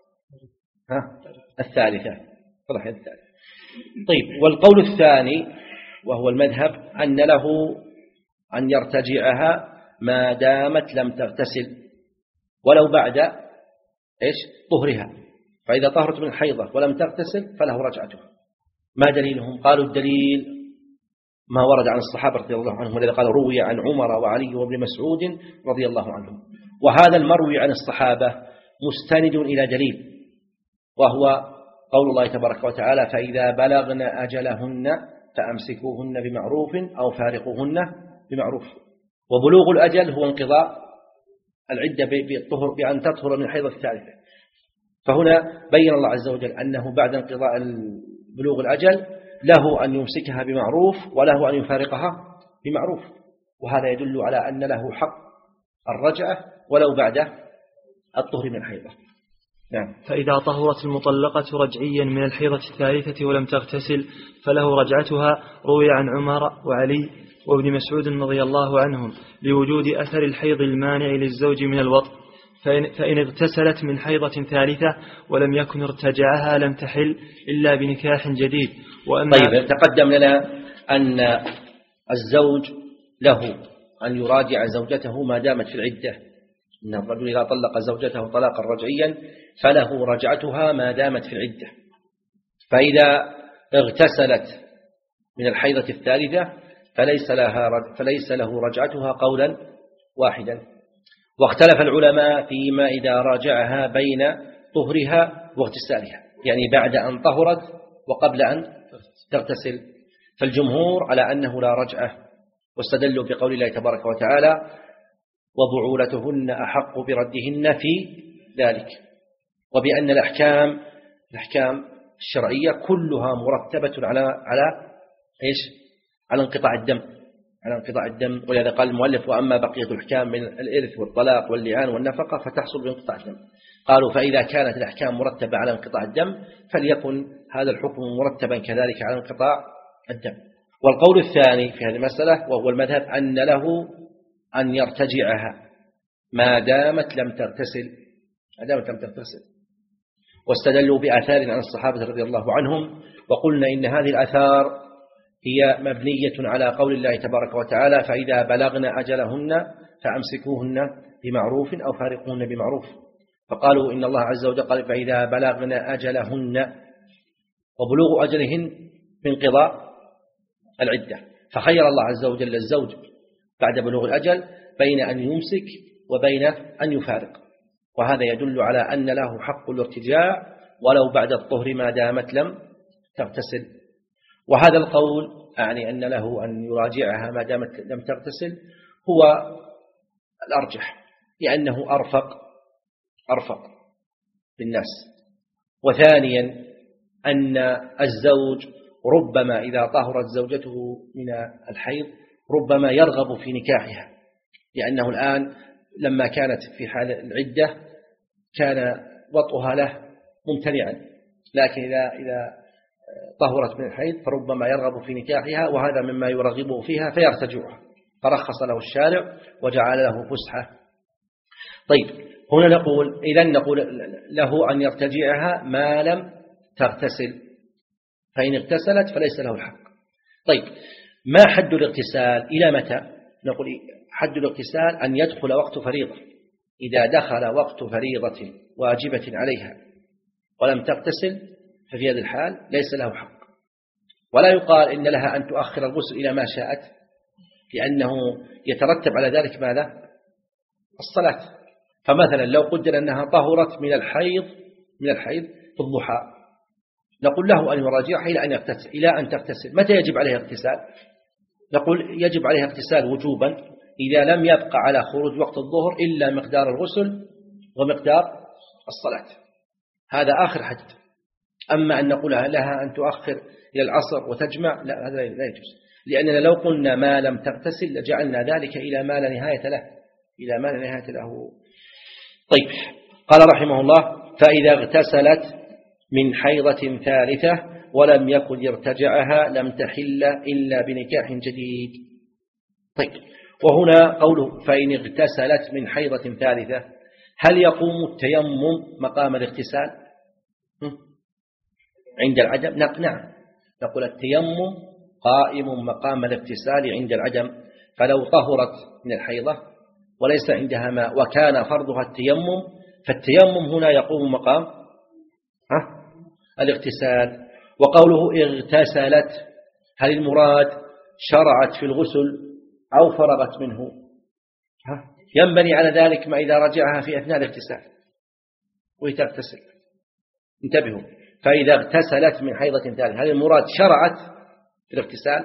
[SPEAKER 1] ها الثالثة. واضح الثالثة. طيب، والقول الثاني وهو المذهب أن له أن يرتجعها ما دامت لم تغتسل ولو بعد إيش طهرها، فإذا طهرت من الحيضة ولم تغتسل فله رجعتها. ما دليلهم؟ قالوا الدليل ما ورد عن الصحابة رضي الله عنهم، الذي قال روي عن عمر وعلي وابن مسعود رضي الله عنهم. وهذا المروي عن الصحابة مستند إلى دليل، وهو قول الله تبارك وتعالى فإذا بلغن أجلهن فأمسكوهن بمعروف أو فارقوهن بمعروف. وبلوغ الأجل هو انقضاء العدة بالطهر بأن تطهر من الحيضة الثالثة. فهنا بين الله عز وجل أنه بعد انقضاء بلوغ الأجل له أن يمسكها بمعروف وله أن يفارقها بمعروف، وهذا يدل على أن له حق الرجعة ولو بعد الطهر من الحيضة. نعم.
[SPEAKER 4] فإذا طهرت المطلقة رجعيا من الحيضة الثالثة ولم تغتسل فله رجعتها. روي عن عمر وعلي وابن مسعود رضي الله عنهم لوجود أثر الحيض المانع للزوج من الوطء، فإن, فإن اغتسلت من حيضة ثالثة ولم يكن ارتجعها لم تحل إلا بنكاح جديد.
[SPEAKER 1] طيب، تقدم لنا أن الزوج له أن يراجع زوجته ما دامت في العدة، إن الرجل إذا طلق زوجته طلاقا رجعيا فله رجعتها ما دامت في العدة. فإذا اغتسلت من الحيضة الثالثة فليس, لها فليس له رجعتها قولا واحدا. واختلف العلماء فيما إذا راجعها بين طهرها واغتسالها، يعني بعد أن طهرت وقبل أن تغتسل. فالجمهور على أنه لا رجعة، واستدلوا بقول الله تبارك وتعالى وبعولتهن أحق بردهن في ذلك، وبأن الأحكام الأحكام الشرعية كلها مرتبة على على إيش؟ على انقطاع الدم على انقطاع الدم. ولهذا قال المؤلف وأما بقية الأحكام من الإرث والطلاق واللعان والنفقة فتحصل بانقطاع الدم. قالوا فإذا كانت الأحكام مرتبة على انقطاع الدم فليكن هذا الحكم مرتبا كذلك على انقطاع الدم. والقول الثاني في هذه المسألة وهو المذهب أن له أن يرتجعها ما دامت لم تغتسل ما دامت لم تغتسل واستدلوا بآثار عن الصحابة رضي الله عنهم. وقلنا إن هذه الآثار هي مبنية على قول الله تبارك وتعالى فإذا بلغن أجلهن فأمسكوهن بمعروف أو فارقوهن بمعروف. فقالوا إن الله عز وجل قال فإذا بلغن أجلهن، وبلوغ أجلهن من قضاء العدة. فخير الله عز وجل الزوج بعد بلوغ الأجل بين أن يمسك وبين أن يفارق، وهذا يدل على أن له حق الارتجاع ولو بعد الطهر ما دامت لم تغتسل. وهذا القول أعني أن له أن يراجعها ما دامت لم تغتسل هو الأرجح لأنه أرفق أرفق بالناس. وثانيا أن الزوج ربما إذا طهرت زوجته من الحيض ربما يرغب في نكاحها، لأنه الآن لما كانت في حال العدة كان وطئها له ممتنعا، لكن إذا إذا طهرت من الحيض فربما يرغب في نكاحها، وهذا مما يرغبه فيها فيرتجعها، فرخص له الشارع وجعل له فسحة. طيب هنا نقول إذن نقول له أن يرتجعها ما لم تغتسل، فإن اغتسلت فليس له الحق. طيب ما حد الاغتسال؟ إلى متى؟ نقول حد الاغتسال أن يدخل وقت فريضة. إذا دخل وقت فريضة واجبة عليها ولم تغتسل ففي هذه الحال ليس له حق. ولا يقال إن لها أن تؤخر الغسل إلى ما شاءت، لأنه يترتب على ذلك ماذا؟ الصلاة. فمثلا لو قدر أنها طهرت من الحيض من الحيض في الضحى، نقول له أن يراجعها إلى أن يغتسل إلى أن تغتسل. متى يجب عليها اغتسال؟ نقول يجب عليها اغتسال وجوبا إذا لم يبقى على خروج وقت الظهر إلا مقدار الغسل ومقدار الصلاة. هذا آخر حد. أما أن نقول لها أن تؤخر إلى العصر وتجمع، لا، هذا لا يجوز، لأننا لو قلنا ما لم تغتسل لجعلنا ذلك إلى ما لا نهاية له إلى ما لا نهاية له. طيب قال رحمه الله: فإذا اغتسلت من حيضة ثالثة ولم يكن يرتجعها لم تحل إلا بنكاح جديد. طيب وهنا قوله فإن اغتسلت من حيضة ثالثة، هل يقوم التيمم مقام الاغتسال عند العدم؟ نعم، نقول التيمم قائم مقام الاغتسال عند العدم. فلو طهرت من الحيضة وليس عندها ماء وكان فرضها التيمم، فالتيمم هنا يقوم مقام ها الاغتسال. وقوله اغتسلت، هل المراد شرعت في الغسل أو فرغت منه؟ ها؟ ينبني على ذلك ما إذا رجعها في أثناء الاغتسال وهي تغتسل. انتبهوا، فإذا اغتسلت من حيضة ثالثة، هل المراد شرعت في الاغتسال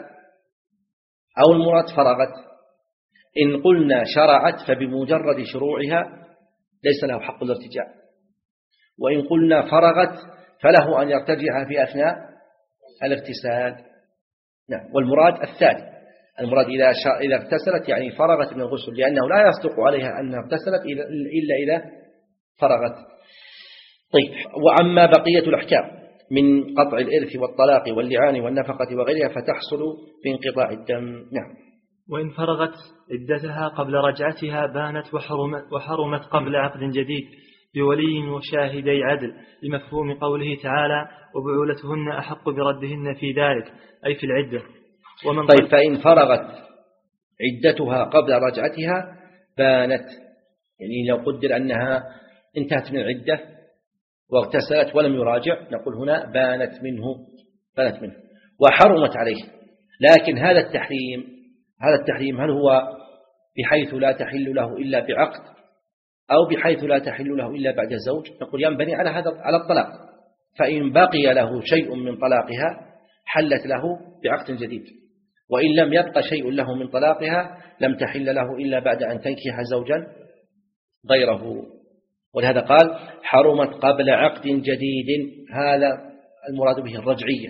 [SPEAKER 1] أو المراد فرغت؟ إن قلنا شرعت فبمجرد شروعها ليس له حق الارتجاع، وإن قلنا فرغت فله أن يرتجع في أثناء الاغتسال. نعم، والمراد الثاني، المراد إذا إذا اغتسلت يعني فرغت من الغسل، لأنه لا يصدق عليها أنها اغتسلت إلا إذا فرغت. طيب، وأما بقية الأحكام من قطع الإرث والطلاق واللعان والنفقة وغيرها فتحصل بانقطاع الدم. نعم.
[SPEAKER 4] وإن فرغت عدتها قبل رجعتها بانت وحرمت, وحرمت قبل عقد جديد بولي وشاهدي عدل، لمفهوم قوله تعالى: وبعولتهن أحق بردهن في ذلك، أي في العدة. ومن
[SPEAKER 1] طيب، فإن فرغت عدتها قبل رجعتها بانت، يعني لو قدر أنها انتهت من العدة واغتسلت ولم يراجع، نقول هنا بانت منه بانت منه وحرمت عليه. لكن هذا التحريم هذا التحريم هل هو بحيث لا تحل له إلا بعقد، أو بحيث لا تحل له إلا بعد زوج؟ نقول ينبني على هذا على الطلاق. فإن بقي له شيء من طلاقها حلت له بعقد جديد، وإن لم يبق شيء له من طلاقها لم تحل له إلا بعد أن تنكح زوجا غيره. ولهذا قال حرمت قبل عقد جديد، هذا المراد به الرجعية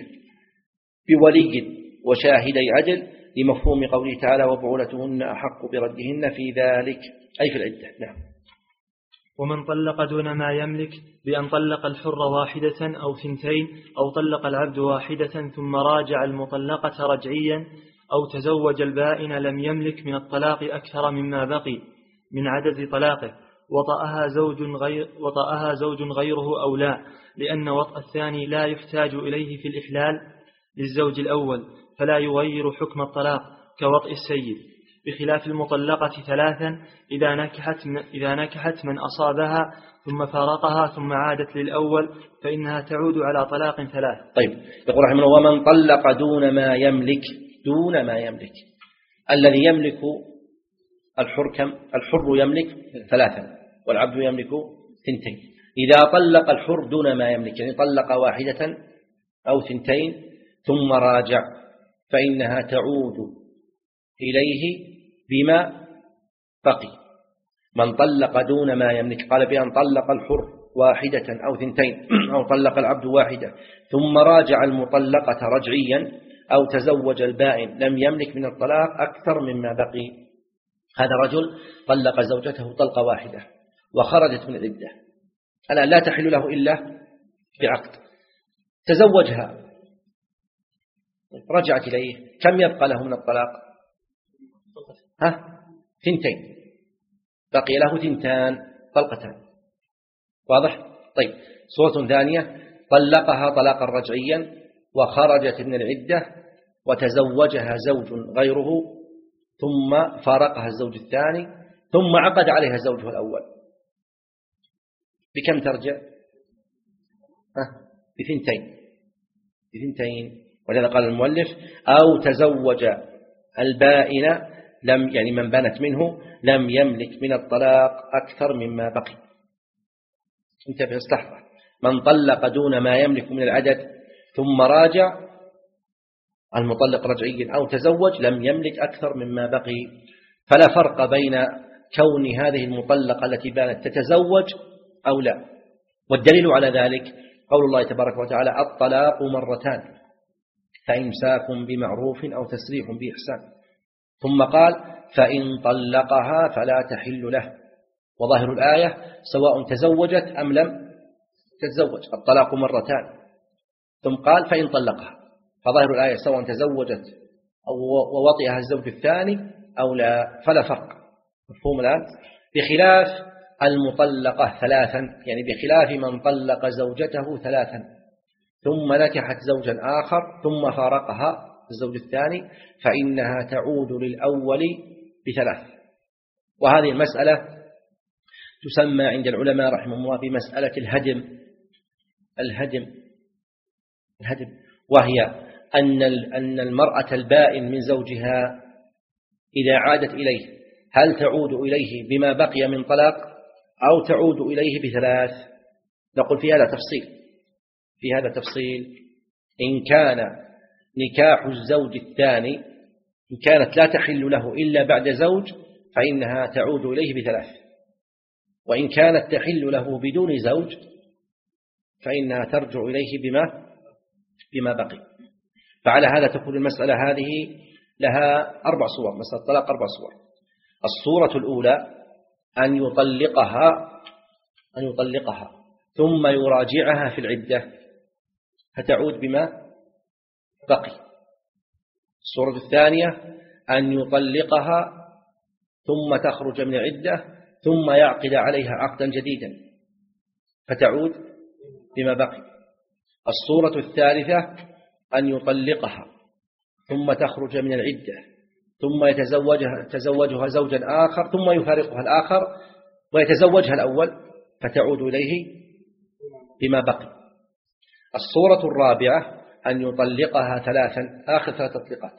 [SPEAKER 1] بولي وشاهدي عدل، لمفهوم قوله تعالى: وبعولتهن أحق بردهن في ذلك، أي في العدة. نعم.
[SPEAKER 4] ومن طلق دون ما يملك بأن طلق الحر واحدة أو ثنتين، أو طلق العبد واحدة ثم راجع المطلقة رجعيا، أو تزوج البائن لم يملك من الطلاق أكثر مما بقي من عدد طلاقه، وطأها زوج غير وطأها زوج غيره أو لا، لأن وطأ الثاني لا يحتاج إليه في الإحلال للزوج الأول، فلا يغير حكم الطلاق كوطئ السيد، بخلاف المطلقة ثلاثا إذا نكحت إذا نكحت من أصابها ثم فارقها ثم عادت للأول فإنها تعود على طلاق ثلاث.
[SPEAKER 1] طيب، يقول رحمه الله: ومن طلق دون ما يملك دون ما يملك الذي يملك الحر كم؟ الحر يملك ثلاثا والعبد يملك ثنتين. إذا طلق الحر دون ما يملك، يعني طلق واحدة أو ثنتين ثم راجع، فإنها تعود إليه بما بقي. من طلق دون ما يملك، قال بأن طلق الحر واحدة أو ثنتين أو طلق العبد واحدة ثم راجع المطلقة رجعيا أو تزوج البائن لم يملك من الطلاق أكثر مما بقي. هذا رجل طلق زوجته طلقة واحدة وخرجت من العدة، الآن لا تحل له إلا بعقد، تزوجها رجعت إليه، كم يبقى له من الطلاق؟ ها؟ ثنتين، بقي له ثنتان طلقتان، واضح؟ طيب، صورة ثانية: طلقها طلاقا رجعيا وخرجت من العدة وتزوجها زوج غيره ثم فارقها الزوج الثاني ثم عقد عليها زوجها الأول، بكم ترجع؟ ها؟ بثنتين بثنتين ولذا قال المؤلف: أو تزوج البائن لم يعني من بنت منه لم يملك من الطلاق أكثر مما بقي. انتبه استحضر: من طلق دون ما يملك من العدد ثم راجع المطلق رجعيا أو تزوج لم يملك أكثر مما بقي، فلا فرق بين كون هذه المطلقة التي بانت تتزوج أو لا. والدليل على ذلك قول الله تبارك وتعالى: الطلاق مرتان فإمساك بمعروف أو تسريح بإحسان، ثم قال: فإن طلقها فلا تحل له. وظاهر الآية سواء تزوجت أم لم تتزوج، الطلاق مرتان، ثم قال: فإن طلقها، فظاهر الآية سواء تزوجت أو ووطئها الزوج الثاني أو لا، فلا فرق. مفهوم الآن؟ بخلاف المطلقة ثلاثا، يعني بخلاف من طلق زوجته ثلاثا ثم نكحت زوجا آخر ثم فارقها الزوج الثاني، فإنها تعود للأول بثلاث. وهذه المسألة تسمى عند العلماء رحمهم الله بمسألة الهدم الهدم الهدم وهي أن أن المرأة البائن من زوجها إذا عادت إليه هل تعود إليه بما بقي من طلاق أو تعود إليه بثلاث؟ نقول في هذا تفصيل في هذا تفصيل إن كان نكاح الزوج الثاني إن كانت لا تحل له إلا بعد زوج فإنها تعود إليه بثلاث، وإن كانت تحل له بدون زوج فإنها ترجع إليه بما بما بقي. فعلى هذا تكون المسألة هذه لها أربع صور، مسألة الطلاق أربع صور. الصورة الأولى أن يطلقها أن يطلقها ثم يراجعها في العدة فتعود بما بقي. الصورة الثانية أن يطلقها ثم تخرج من العدة ثم يعقد عليها عقدا جديدا فتعود بما بقي. الصورة الثالثة أن يطلقها ثم تخرج من العدة ثم يتزوجها تزوجها زوجا آخر ثم يفارقها الآخر ويتزوجها الأول فتعود إليه بما بقي. الصورة الرابعة أن يطلقها ثلاثا آخر ثلاث تطليقات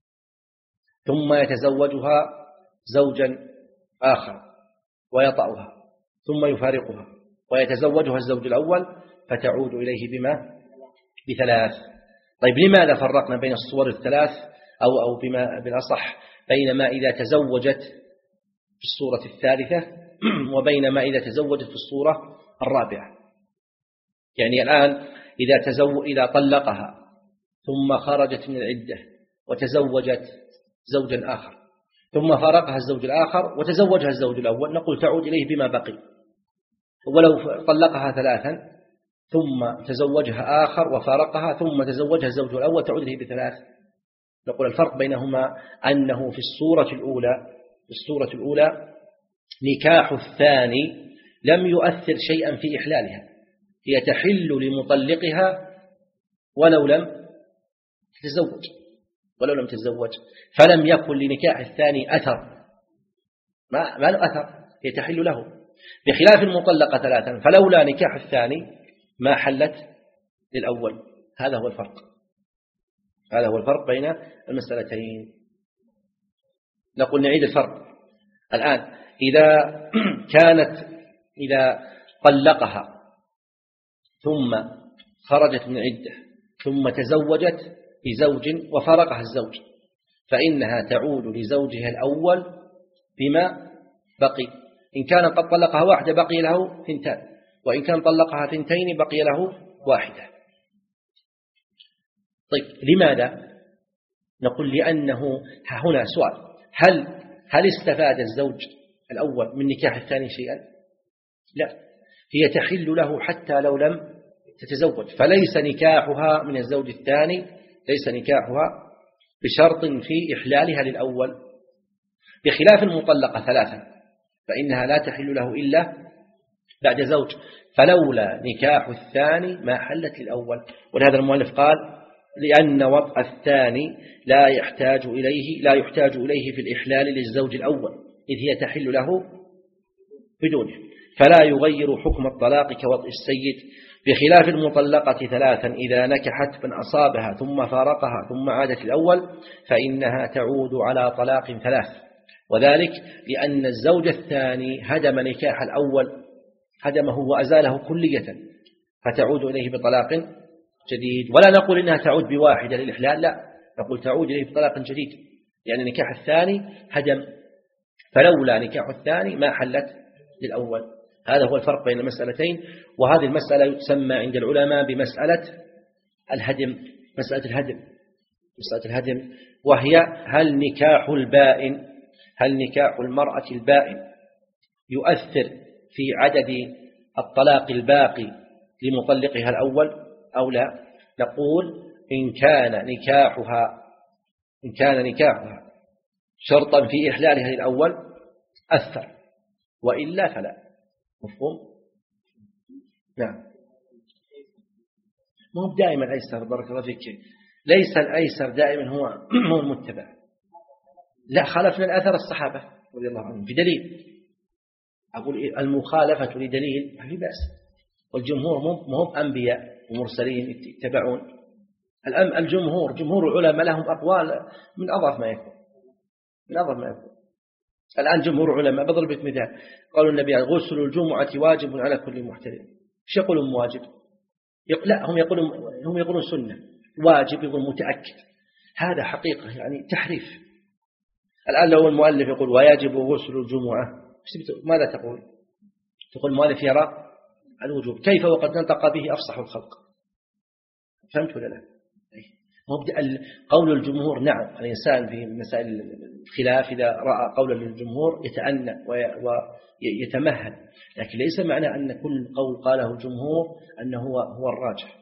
[SPEAKER 1] ثم يتزوجها زوجا آخر ويطأها ثم يفارقها ويتزوجها الزوج الأول فتعود إليه بما بثلاث. طيب لماذا فرقنا بين الصور الثلاث أو أو بما بالأصح بين ما إذا تزوجت في الصورة الثالثة وبين ما إذا تزوجت في الصورة الرابعة؟ يعني الآن إذا تزو إذا طلقها ثم خرجت من العدة وتزوجت زوجا آخر ثم فارقها الزوج الآخر وتزوجها الزوج الأول، نقول تعود إليه بما بقي. ولو طلقها ثلاثا ثم تزوجها آخر وفارقها ثم تزوجها الزوج الأول تعود إليه بثلاث. نقول الفرق بينهما أنه في الصورة الأولى في الصورة الأولى نكاح الثاني لم يؤثر شيئا في إحلالها، هي تحل لمطلقها ولو لم تتزوج ولو لم تتزوج فلم يكن لنكاح الثاني أثر، ما ما له أثر، هي تحل له، بخلاف المطلقة ثلاثا فلولا نكاح الثاني ما حلت للأول. هذا هو الفرق هذا هو الفرق بين المسألتين. نقول نعيد الفرق الآن. إذا كانت إذا طلقها ثم خرجت من عدة ثم تزوجت بزوج وفارقها الزوج فإنها تعود لزوجها الأول بما بقي. إن كان قد طلقها واحدة بقي له ثنتان، وإن كان طلقها ثنتين بقي له واحدة. طيب لماذا؟ نقول لأنه هنا سؤال، هل هل استفاد الزوج الأول من نكاح الثاني شيئا؟ لا، هي تحل له حتى لو لم تتزوج، فليس نكاحها من الزوج الثاني ليس نكاحها بشرط في إحلالها للأول، بخلاف المطلقة ثلاثة فإنها لا تحل له إلا بعد زوج، فلولا نكاح الثاني ما حلت للأول. ولهذا المؤلف قال لأن وطأ الثاني لا يحتاج إليه لا يحتاج إليه في الإحلال للزوج الأول، إذ هي تحل له بدونه، فلا يغير حكم الطلاق كوطء السيد، بخلاف المطلقة ثلاثا إذا نكحت من أصابها ثم فارقها ثم عادت الأول فإنها تعود على طلاق ثلاث، وذلك لأن الزوج الثاني هدم نكاح الأول، هدمه وأزاله كلية، فتعود إليه بطلاق جديد. ولا نقول إنها تعود بواحدة للإحلال، لا، نقول تعود إليه بطلاق جديد، يعني نكاح الثاني هدم، فلولا نكاح الثاني ما حلت للأول. هذا هو الفرق بين المسألتين، وهذه المسألة تسمى عند العلماء بمسألة الهدم، مسألة الهدم مسألة الهدم وهي هل نكاح البائن هل نكاح المرأة البائن يؤثر في عدد الطلاق الباقي لمطلقها الأول أو لا؟ نقول إن كان نكاحها إن كان نكاحها شرطا في إحلالها للأول أثر، وإلا فلا. مفهوم؟ نعم. ما هو دائما الأيسر، بارك الله فيك، ليس الأيسر دائما هو هو المتبع، لا، خالفنا الأثر الصحابة رضي الله عنهم بدليل، أقول المخالفة لدليل ما في بأس، والجمهور مهم أنبياء ومرسلين يتبعون. الآن الجمهور جمهور العلماء لهم أقوال من أضعف ما يكون من أضعف ما يكون الآن جمهور علماء، بضرب لك مثال، قالوا النبي غسل الجمعة واجب على كل محترم، ايش يقولون واجب؟ لا، هم يقولون هم يقولون سنة، واجب يقول متأكد، هذا حقيقة يعني تحريف. الآن لو المؤلف يقول ويجب غسل الجمعة ماذا تقول؟ تقول المؤلف يرى الوجوب، كيف وقد نطق به أفصح الخلق؟ فهمت ولا لا؟ مبدأ قول الجمهور، نعم الإنسان في مسائل الخلاف إذا رأى قول الجمهور يتأنى ويتمهل، لكن ليس معنى أن كل قول قاله الجمهور أنه هو هو الراجح.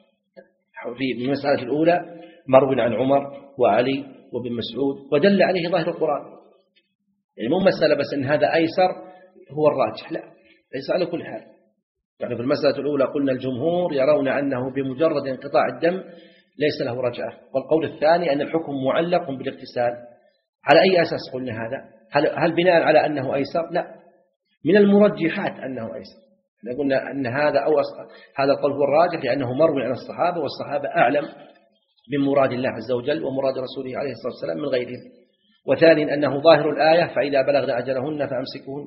[SPEAKER 1] في المسألة الأولى مروي عن عمر وعلي وابن مسعود ودل عليه ظاهر القرآن، يعني مو مسألة بس أن هذا أيسر هو الراجح، لا، ليس على كل حال. يعني في المسألة الأولى قلنا الجمهور يرون أنه بمجرد انقطاع الدم ليس له رجعة، والقول الثاني أن الحكم معلق بالاغتسال. على أي أساس قلنا هذا؟ هل, هل بناء على أنه أيسر؟ لا، من المرجحات أنه أيسر. قلنا أن هذا أو هذا القول هو الراجح لأنه مروي عن الصحابة، والصحابة أعلم بمراد الله عز وجل ومراد رسوله عليه الصلاة والسلام من غيرهم. وثانيا أنه ظاهر الآية فإذا بلغن أجلهن فأمسكوهن.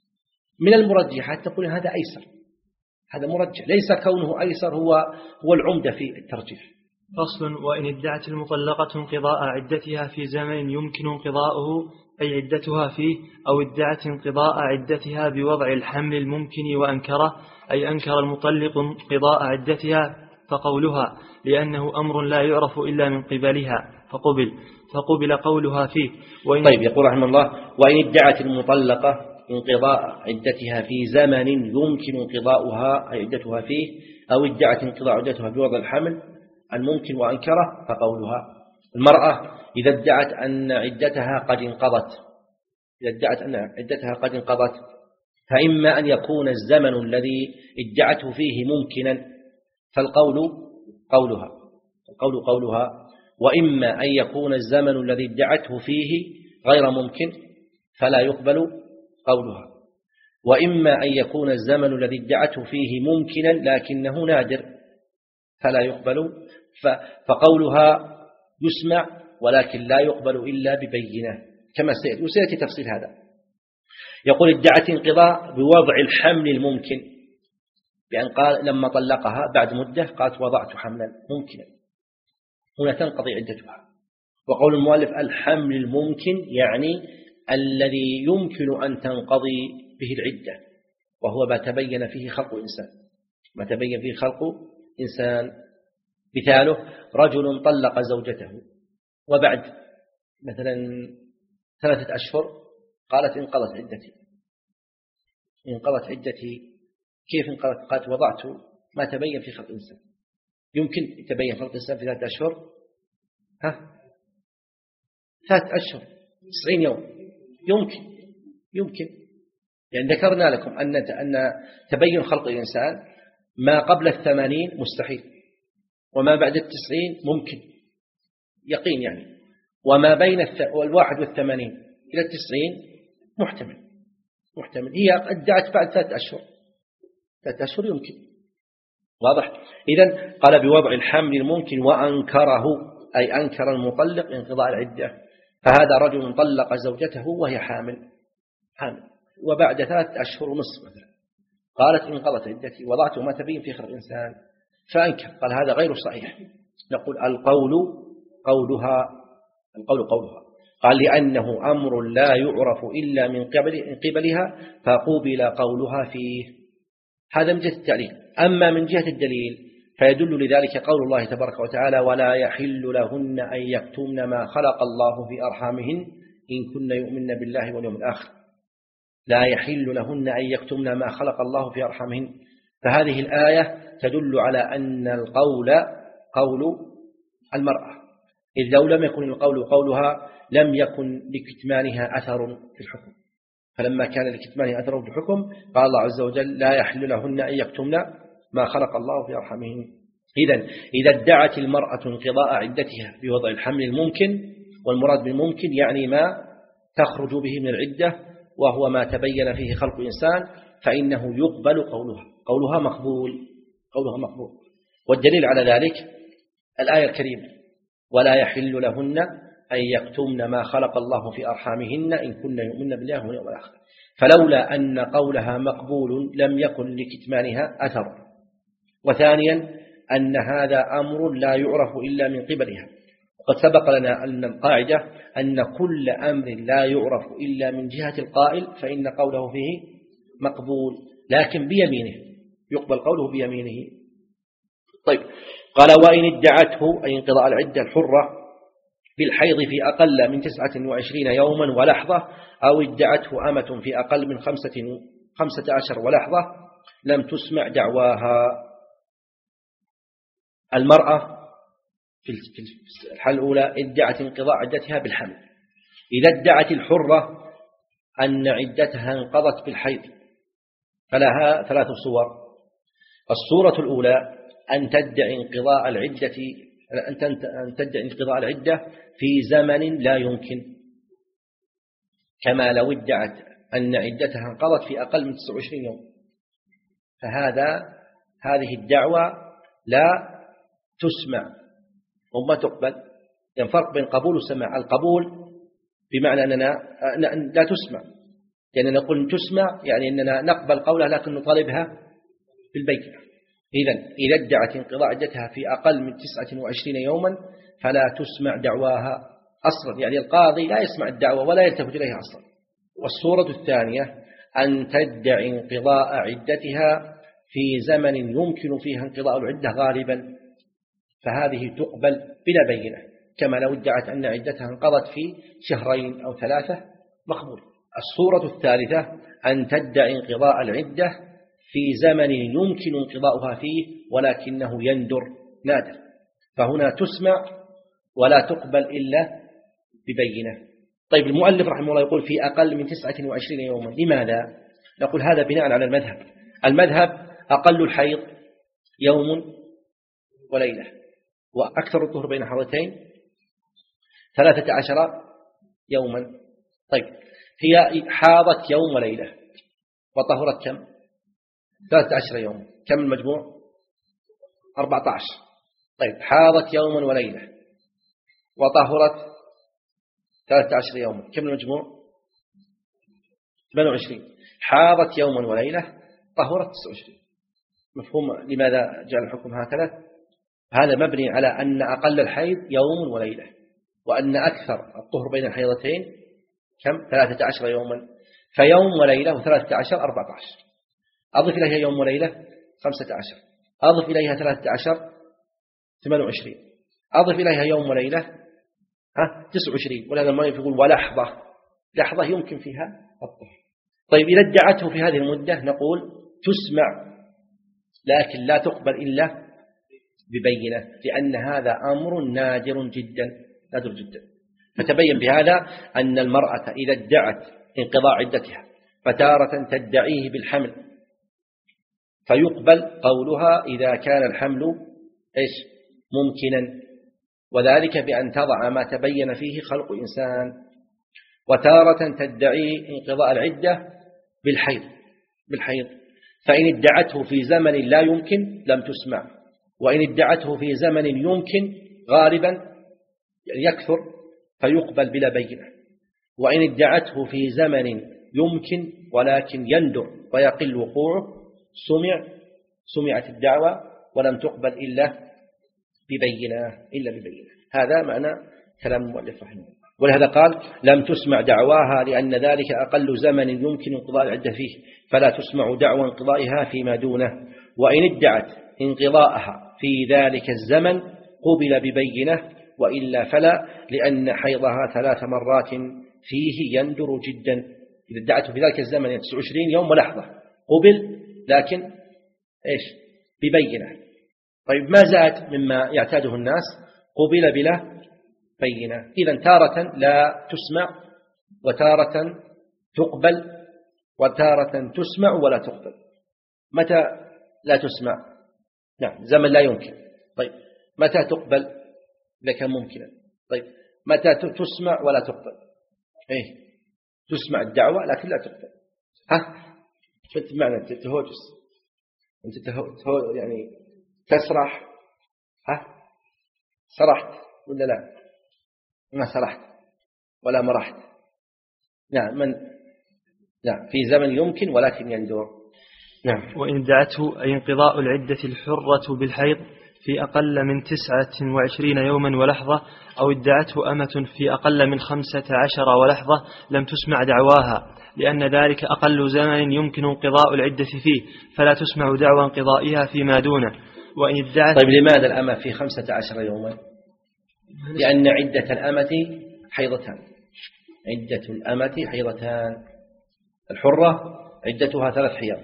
[SPEAKER 1] من المرجحات تقول هذا أيسر، هذا مرجح، ليس كونه أيسر هو هو العمدة في الترجيح.
[SPEAKER 4] فصل: وإن ادعت المطلقة انقضاء عدتها في زمن يمكن انقضاؤه أي عدتها فيه، أو ادعت انقضاء عدتها بوضع الحمل الممكن وأنكره أي أنكر المطلق انقضاء عدتها، فقولها لأنه أمر لا يعرف إلا من قبلها فقبل فقبل قولها فيه.
[SPEAKER 1] وإن طيب يقول رحمه الله: وإن ادعت المطلقة انقضاء عدتها في زمن يمكن انقضاؤها أي عدتها فيه، أو ادعت انقضاء عدتها بوضع الحمل الممكن وأنكره فقولها. المرأة إذا ادعت أن عدتها قد انقضت إذا ادعت أن عدتها قد انقضت فإما أن يكون الزمن الذي ادعته فيه ممكنا فالقول قولها القول قولها وإما أن يكون الزمن الذي ادعته فيه غير ممكن فلا يقبل قولها، وإما أن يكون الزمن الذي ادعته فيه ممكنا لكنه نادر فلا يقبل فقولها يسمع ولكن لا يقبل إلا ببينة كما سيأتي وسيأتي تفصيل هذا. يقول ادعت انقضاء بوضع الحمل الممكن، بأن قال لما طلقها بعد مدة قالت وضعت حملا ممكنا، هنا تنقضي عدتها. وقول المؤلف الحمل الممكن يعني الذي يمكن أن تنقضي به العدة، وهو ما تبين فيه خلق إنسان، ما تبين فيه خلق إنسان. مثاله رجل طلق زوجته وبعد مثلا ثلاثة أشهر قالت انقضت عدتي، انقضت عدتي كيف انقضت؟ قالت وضعت ما تبين في خلق إنسان. يمكن يتبين خلق إنسان في ثلاثة أشهر؟ ها ثلاثة أشهر تسعين يوم يمكن يمكن يعني ذكرنا لكم أن أن تبين خلق الإنسان ما قبل الثمانين مستحيل، وما بعد التسعين ممكن يقين يعني، وما بين الواحد والثمانين إلى التسعين محتمل محتمل. هي ادعت بعد ثلاثة أشهر، ثلاثة أشهر يمكن. واضح؟ إذن قال بوضع الحمل الممكن وأنكره، أي أنكر المطلق انقضاء العدة. فهذا رجل طلق زوجته وهي حامل حامل وبعد ثلاثة أشهر ونصف مثلا قالت انقضت عدتي وضعت ما تبين في خلق الإنسان، فأنكر. قال هذا غير صحيح. نقول القول قولها القول قولها. قال لأنه أمر لا يعرف إلا من قبل قبلها فقبل قولها فيه. هذا من جهة التعليل. أما من جهة الدليل فيدل لذلك قول الله تبارك وتعالى ولا يحل لهن أن يكتمن ما خلق الله في أرحامهن إن كن يؤمن بالله واليوم الآخر. لا يحل لهن أن يكتمن ما خلق الله في أرحامهن. فهذه الآية تدل على أن القول قول المرأة، إذ لو لم يكن القول قولها لم يكن لكتمانها أثر في الحكم. فلما كان لكتمانها أثر في الحكم قال الله عز وجل لا يحل لهن أن يكتمن ما خلق الله في أرحامهن. إذن إذا ادعت المرأة انقضاء عدتها بوضع الحمل الممكن، والمراد بالممكن يعني ما تخرج به من العدة وهو ما تبين فيه خلق إنسان، فإنه يقبل قولها قولها مقبول قولها مقبول. والدليل على ذلك الآية الكريمة ولا يحل لهن أن يكتمن ما خلق الله في أرحامهن إن كن يؤمن بالله واليوم الآخر. فلولا أن قولها مقبول لم يكن لكتمانها أثر. وثانيا أن هذا أمر لا يعرف إلا من قبلها. وقد سبق لنا أن القاعدة أن كل أمر لا يعرف إلا من جهة القائل فإن قوله فيه مقبول، لكن بيمينه يقبل قوله بيمينه. طيب قال وإن ادعته أي انقضاء العدة الحرة بالحيض في أقل من تسعة وعشرين يوما ولحظة أو ادعته أمة في أقل من خمسة, خمسة عشر ولحظة لم تسمع دعواها. المرأة في الحالة الأولى ادعت انقضاء عدتها بالحمل. إذا ادعت الحرة أن عدتها انقضت بالحيض فلها ثلاث صور. الصورة الأولى أن تدعي انقضاء العدة أن تدعي انقضاء العدة في زمن لا يمكن، كما لو ادعت أن عدتها انقضت في أقل من تسعة وعشرين يوم. فهذا هذه الدعوة لا تسمع وما تقبل. يعني فرق بين قبول وسماع. القبول بمعنى أننا لا تسمع، يعني نقول تسمع يعني أننا نقبل قولها لكن نطالبها بالبينة. إذن إذا ادعت انقضاء عدتها في أقل من تسعة وعشرين يوما فلا تسمع دعواها أصلا، يعني القاضي لا يسمع الدعوة ولا يلتفت إليها أصلا. والصورة الثانية أن تدعي انقضاء عدتها في زمن يمكن فيها انقضاء العدة غالبا، فهذه تقبل بلا بينة، كما لو ادعت أن عدتها انقضت في شهرين أو ثلاثة مقبول. الصورة الثالثة أن تدعي انقضاء العدة في زمن يمكن انقضاؤها فيه ولكنه يندر نادر، فهنا تسمع ولا تقبل إلا ببينة. طيب المؤلف رحمه الله يقول في أقل من تسعة وعشرين يوما. لماذا؟ نقول هذا بناء على المذهب. المذهب أقل الحيض يوم وليلة، وأكثر الطهر بين حضرتين ثلاثة عشر يوما. طيب هي حاضت يوم وليلة وطهرت كم؟ ثلاثة عشر يوم. كم المجموع؟ أربعة عشر. طيب حاضت يوما وليلة وطهرت ثلاثة عشر يوما. كم المجموع؟ ثمانية وعشرين. حاضت يوما وليلة طهرت تسعة وعشرين. مفهوم لماذا جعل الحكم هكذا؟ هذا مبني على أن أقل الحيض يوم وليلة، وأن أكثر الطهر بين الحيضتين كم؟ ثلاثة عشر يوما، فيوم وليلة وثلاثة عشر أربعة عشر، أضف إليها يوم وليلة خمسة عشر، أضف إليها ثلاثة عشر ثمانية وعشرين، أضف إليها يوم وليلة ها تسعة وعشرين. ولهذا المؤلف يقول ولحظة، لحظة يمكن فيها الطهر. طيب إذا ادعته في هذه المدة نقول تسمع لكن لا تقبل إلا ببينة، لأن هذا أمر نادر جدا نادر جدا. فتبين بهذا أن المرأة إذا ادعت انقضاء عدتها فتارة تدعيه بالحمل فيقبل قولها إذا كان الحمل إيش ممكنا، وذلك بأن تضع ما تبين فيه خلق إنسان، وتارة تدعي انقضاء العدة بالحيض بالحيض فإن ادعته في زمن لا يمكن لم تسمع، وإن ادعته في زمن يمكن غالبا يكثر فيقبل بلا بينة، وإن ادعته في زمن يمكن ولكن يندر ويقل وقوعه سمع سمعت الدعوة ولم تقبل إلا ببينة إلا ببينة. هذا معنى كلام المؤلف رحمه الله. ولهذا قال لم تسمع دعواها لأن ذلك أقل زمن يمكن انقضاء العدة فيه، فلا تسمع دعوى انقضائها فيما دونه، وإن ادعت انقضاءها في ذلك الزمن قبل ببينة، وإلا فلا، لأن حيضها ثلاث مرات فيه يندر جدا. إذا ادعته في ذلك الزمن تسعة وعشرين يوم ولحظة قبل، لكن إيش ببينة. طيب ما زاد مما يعتاده الناس قبل بلا بينة. إذا تارة لا تسمع وتارة تقبل وتارة تسمع ولا تقبل. متى لا تسمع؟ نعم زمن لا يمكن. طيب متى تقبل إذا كان ممكنا؟ طيب متى تسمع ولا تقبل؟ إيه تسمع الدعوة لكن لا تقبل. ها أنت معنى تهوجس، أنت تهو يعني تسرح. ها سرحت ولا لا؟ ما سرحت ولا مرحت. نعم من نعم في زمن يمكن ولكن يندر. نعم.
[SPEAKER 4] وإن دعته أي انقضاء العدة الحرة بالحيض في أقل من تسعة وعشرين يوما ولحظة، أو ادعته أمة في أقل من خمسة عشر ولحظة لم تسمع دعواها، لأن ذلك أقل زمن يمكن انقضاء العدة فيه، فلا تسمع دعوى انقضائها فيما دونه. وإن ادعت
[SPEAKER 1] طيب لماذا الأمة في خمسة عشر يوما؟ لأن عدة الأمة حيضتان عدة الأمة حيضتان الحرة عدتها ثلاث حيض،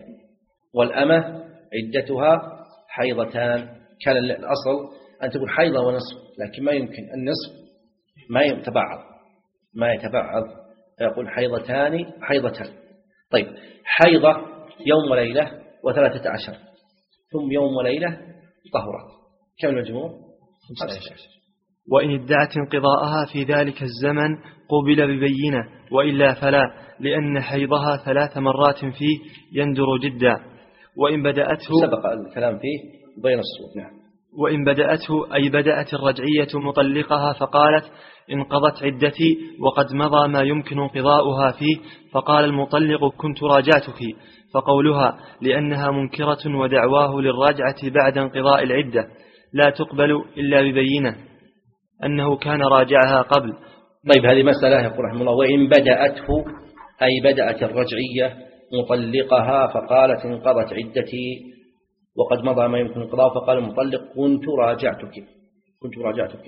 [SPEAKER 1] والأمة عدتها حيضتان. كان الأصل أن تكون حيضة ونصف، لكن ما يمكن النصف ما يتبعض ما يتبعض فيقول حيضتان حيضتان. طيب حيضة يوم وليلة وثلاثة عشر ثم يوم وليلة طهرت، كم المجموع؟ خمسة عشر.
[SPEAKER 4] وإن ادعت انقضاءها في ذلك الزمن قبل ببينة، وإلا فلا، لأن حيضها ثلاث مرات فيه يندر جدا. وإن بدأته
[SPEAKER 1] سبق الكلام فيه بين الصور. نعم.
[SPEAKER 4] وإن بدأته أي بدأت الرجعية مطلقها فقالت انقضت عدتي وقد مضى ما يمكن انقضاؤها فيه، فقال المطلق كنت راجعتك، فقولها لأنها منكرة ودعواه للرجعة بعد انقضاء العدة لا تقبل إلا ببينة أنه كان راجعها قبل.
[SPEAKER 1] طيب هذه مسألة يقول رحمه الله. وإن بدأته أي بدأت الرجعية مطلقها فقالت انقضت عدتي وقد مضى ما يمكن انقضاء، فقال المطلق كنت راجعتك كنت راجعتك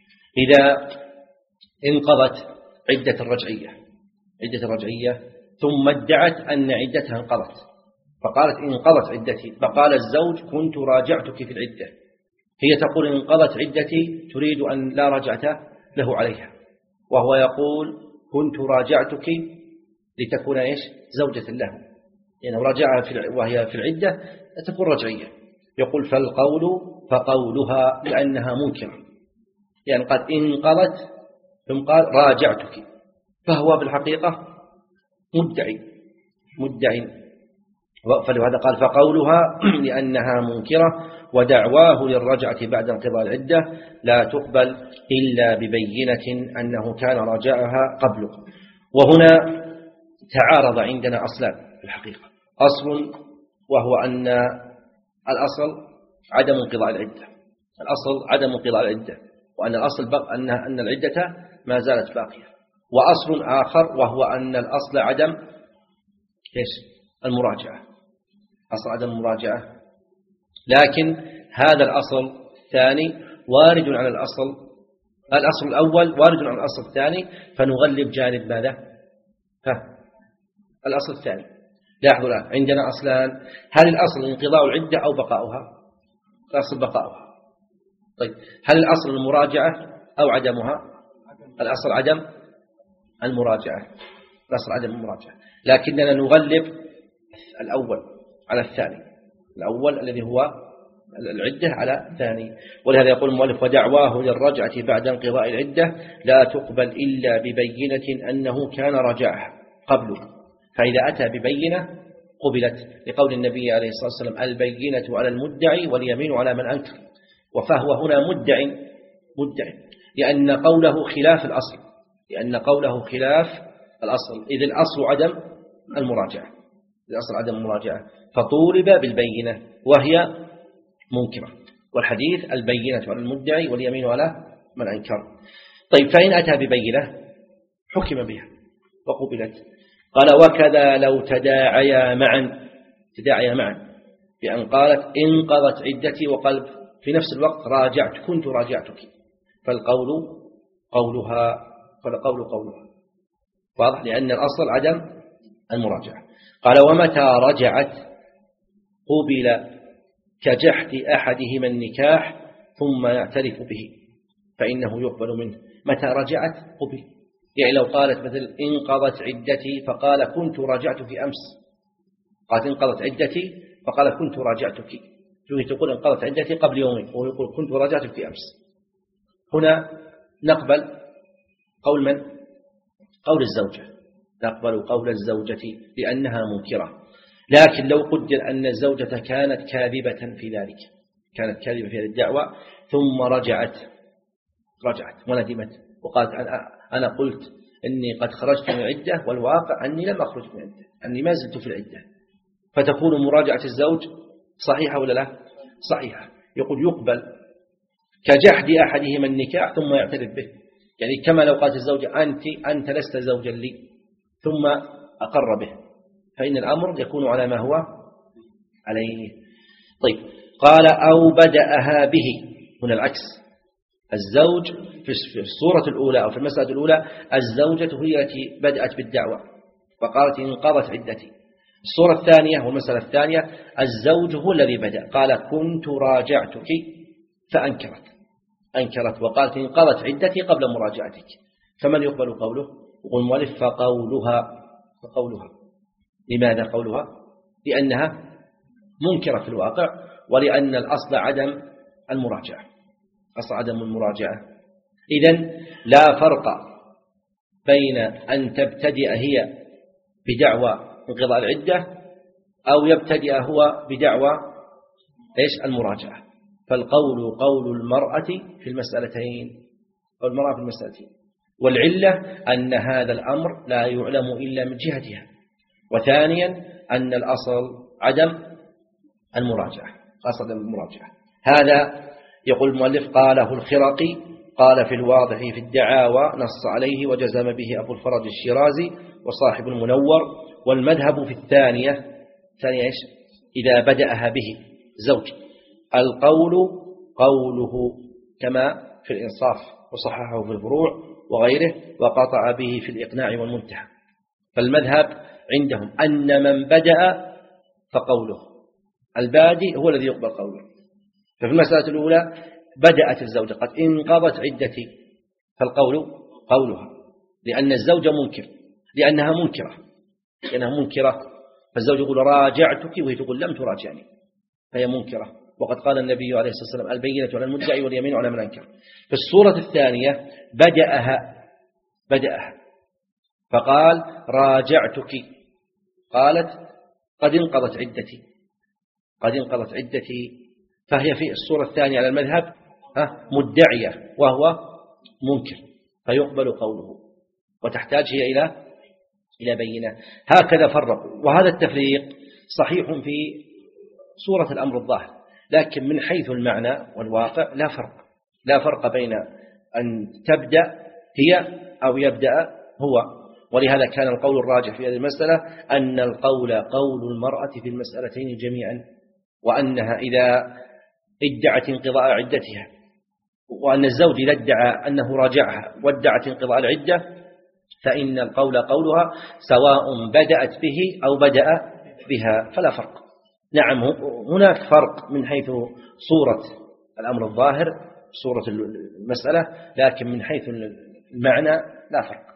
[SPEAKER 1] إذا انقضت عدة الرجعية عدة الرجعية ثم ادعت أن عدتها انقضت فقالت انقضت عدتي، فقال الزوج كنت راجعتك في العدة، هي تقول انقضت عدتي تريد أن لا رجعة له عليها، وهو يقول كنت راجعتك لتكون إيش زوجة له، يعني راجعها في وهي في العدة تكون رجعية. يقول فالقول فقولها لأنها منكرة، يعني قد انقضت ثم قال راجعتك، فهو بالحقيقة مدعي مدعي فلهذا قال فقولها لأنها منكرة ودعواه للرجعة بعد انقضاء العدة لا تقبل إلا ببينة أنه كان راجعها قبله. وهنا تعارض عندنا أصلان في الحقيقة، أصل وهو أن الأصل عدم انقضاء العدة الأصل عدم انقضاء العدة وأن الأصل بق أن أن العدة ما زالت باقية، وأصل آخر وهو أن الأصل عدم إيش؟ المراجعة، أصل عدم المراجعة، لكن هذا الأصل الثاني وارد على الأصل الأصل الأول وارد على الأصل الثاني، فنغلب جانب ماذا؟ ها الأصل الثاني. لاحظوا الآن عندنا أصلان، هل الأصل انقضاء العدة أو بقاؤها؟ الأصل بقاؤها. طيب هل الأصل المراجعة أو عدمها؟ الأصل عدم المراجعة، الأصل عدم المراجعة، لكننا نغلب الأول على الثاني، الأول الذي هو العدة على الثاني. ولهذا يقول المؤلف ودعواه للرجعة بعد انقضاء العدة لا تقبل إلا ببينة أنه كان رجعها قبله، فإذا أتى ببينة قبلت، لقول النبي عليه الصلاة والسلام البينة على المدعي واليمين على من أنكر، وفهو هنا مدعي مدعي لأن قوله خلاف الأصل، لأن قوله خلاف الأصل، إذ الأصل عدم المراجعة، الأصل عدم المراجعة، فطولب بالبينة وهي منكرة، والحديث البينة على المدعي واليمين على من أنكر. طيب فإن أتى ببينة حكم بها وقبلت. قال وكذا لو تداعيا معا، تداعيا معا بأن قالت انقضت عدتي وقلب في نفس الوقت راجعت كنت راجعتك، فالقول قولها، فالقول قولها واضح، لأن الأصل عدم المراجعة. قال ومتى رجعت قبل كجحد أحدهما النكاح ثم يعترف به فإنه يقبل منه. متى رجعت قبل، يعني لو قالت مثل انقضت عدتي فقال كنت راجعت في أمس، قالت انقضت عدتي فقال كنت راجعتك، تقول انقضت عدتي قبل يومين ويقول كنت راجعتك في أمس، هنا نقبل قول من؟ قول الزوجة، نقبل قول الزوجة لأنها منكرة. لكن لو قدر أن الزوجة كانت كاذبة في ذلك، كانت كاذبة في هذه الدعوة ثم رجعت رجعت وندمت وقالت أنا قلت إني قد خرجت من العدة والواقع أني لم أخرج من العدة، أني ما زلت في العدة، فتكون مراجعة الزوج صحيحة ولا لا؟ صحيحة. يقول يقبل كجحد أحدهما النكاح ثم يعترف به، يعني كما لو قالت الزوجة أنت أنت لست زوجا لي ثم أقر به، فإن الأمر يكون على ما هو عليه. طيب قال أو بدأها به، هنا العكس، الزوج في الصورة الأولى أو في المسألة الأولى الزوجة هي التي بدأت بالدعوة وقالت انقضت عدتي. الصورة الثانية والمسألة الثانية الزوج هو الذي بدأ، قال كنت راجعتك فأنكرت أنكرت وقالت انقضت عدتي قبل مراجعتك، فمن يقبل قوله؟ يقول المؤلف فقولها فقولها لماذا قولها؟ لأنها منكرة في الواقع، ولأن الأصل عدم المراجعة، أصل عدم المراجعة. إذن لا فرق بين أن تبتدئ هي بدعوى انقضاء العدة أو يبتدئ هو بدعوى إيش؟ المراجعة. فالقول قول المرأة في المسألتين، أو المرأة في المسألتين، والعلة أن هذا الأمر لا يعلم إلا من جهتها، وثانيا أن الأصل عدم المراجعة، أصل عدم المراجعة. هذا يقول المؤلف قاله الخرقي، قال في الواضح في الدعاوى نص عليه وجزم به أبو الفرج الشيرازي وصاحب المنور، والمذهب في الثانية ثانية إيش؟ إذا بدأها به زوج، القول قوله كما في الإنصاف وصححه في الفروع وغيره، وقطع به في الإقناع والمنتهى. فالمذهب عندهم أن من بدأ فقوله، البادئ هو الذي يقبل قوله. ففي المسألة الأولى بدأت الزوجة قد انقضت عدتي، فالقول قولها، لأن الزوجة منكر، لأنها منكرة لأنها منكرة فالزوج يقول راجعتك وهي تقول لم تراجعني، فهي منكرة. وقد قال النبي عليه الصلاة والسلام البينة على المدعي واليمين على من أنكر. في الصورة الثانية بدأها بدأها فقال راجعتك، قالت قد انقضت عدتي قد انقضت عدتي فهي في الصورة الثانية على المذهب مدعية وهو منكر، فيقبل قوله، وتحتاج هي إلى إلى بينة. هكذا فرقوا، وهذا التفريق صحيح في صورة الأمر الظاهر، لكن من حيث المعنى والواقع لا فرق لا فرق بين أن تبدأ هي أو يبدأ هو. ولهذا كان القول الراجح في هذه المسألة أن القول قول المرأة في المسألتين جميعا، وأنها إذا ادعت انقضاء عدتها، وأن الزوج إذا ادعى أنه راجعها وادعت انقضاء العدة، فإن القول قولها سواء بدأت به أو بدأ بها، فلا فرق. نعم هناك فرق من حيث صورة الأمر الظاهر، صورة المسألة، لكن من حيث المعنى لا فرق.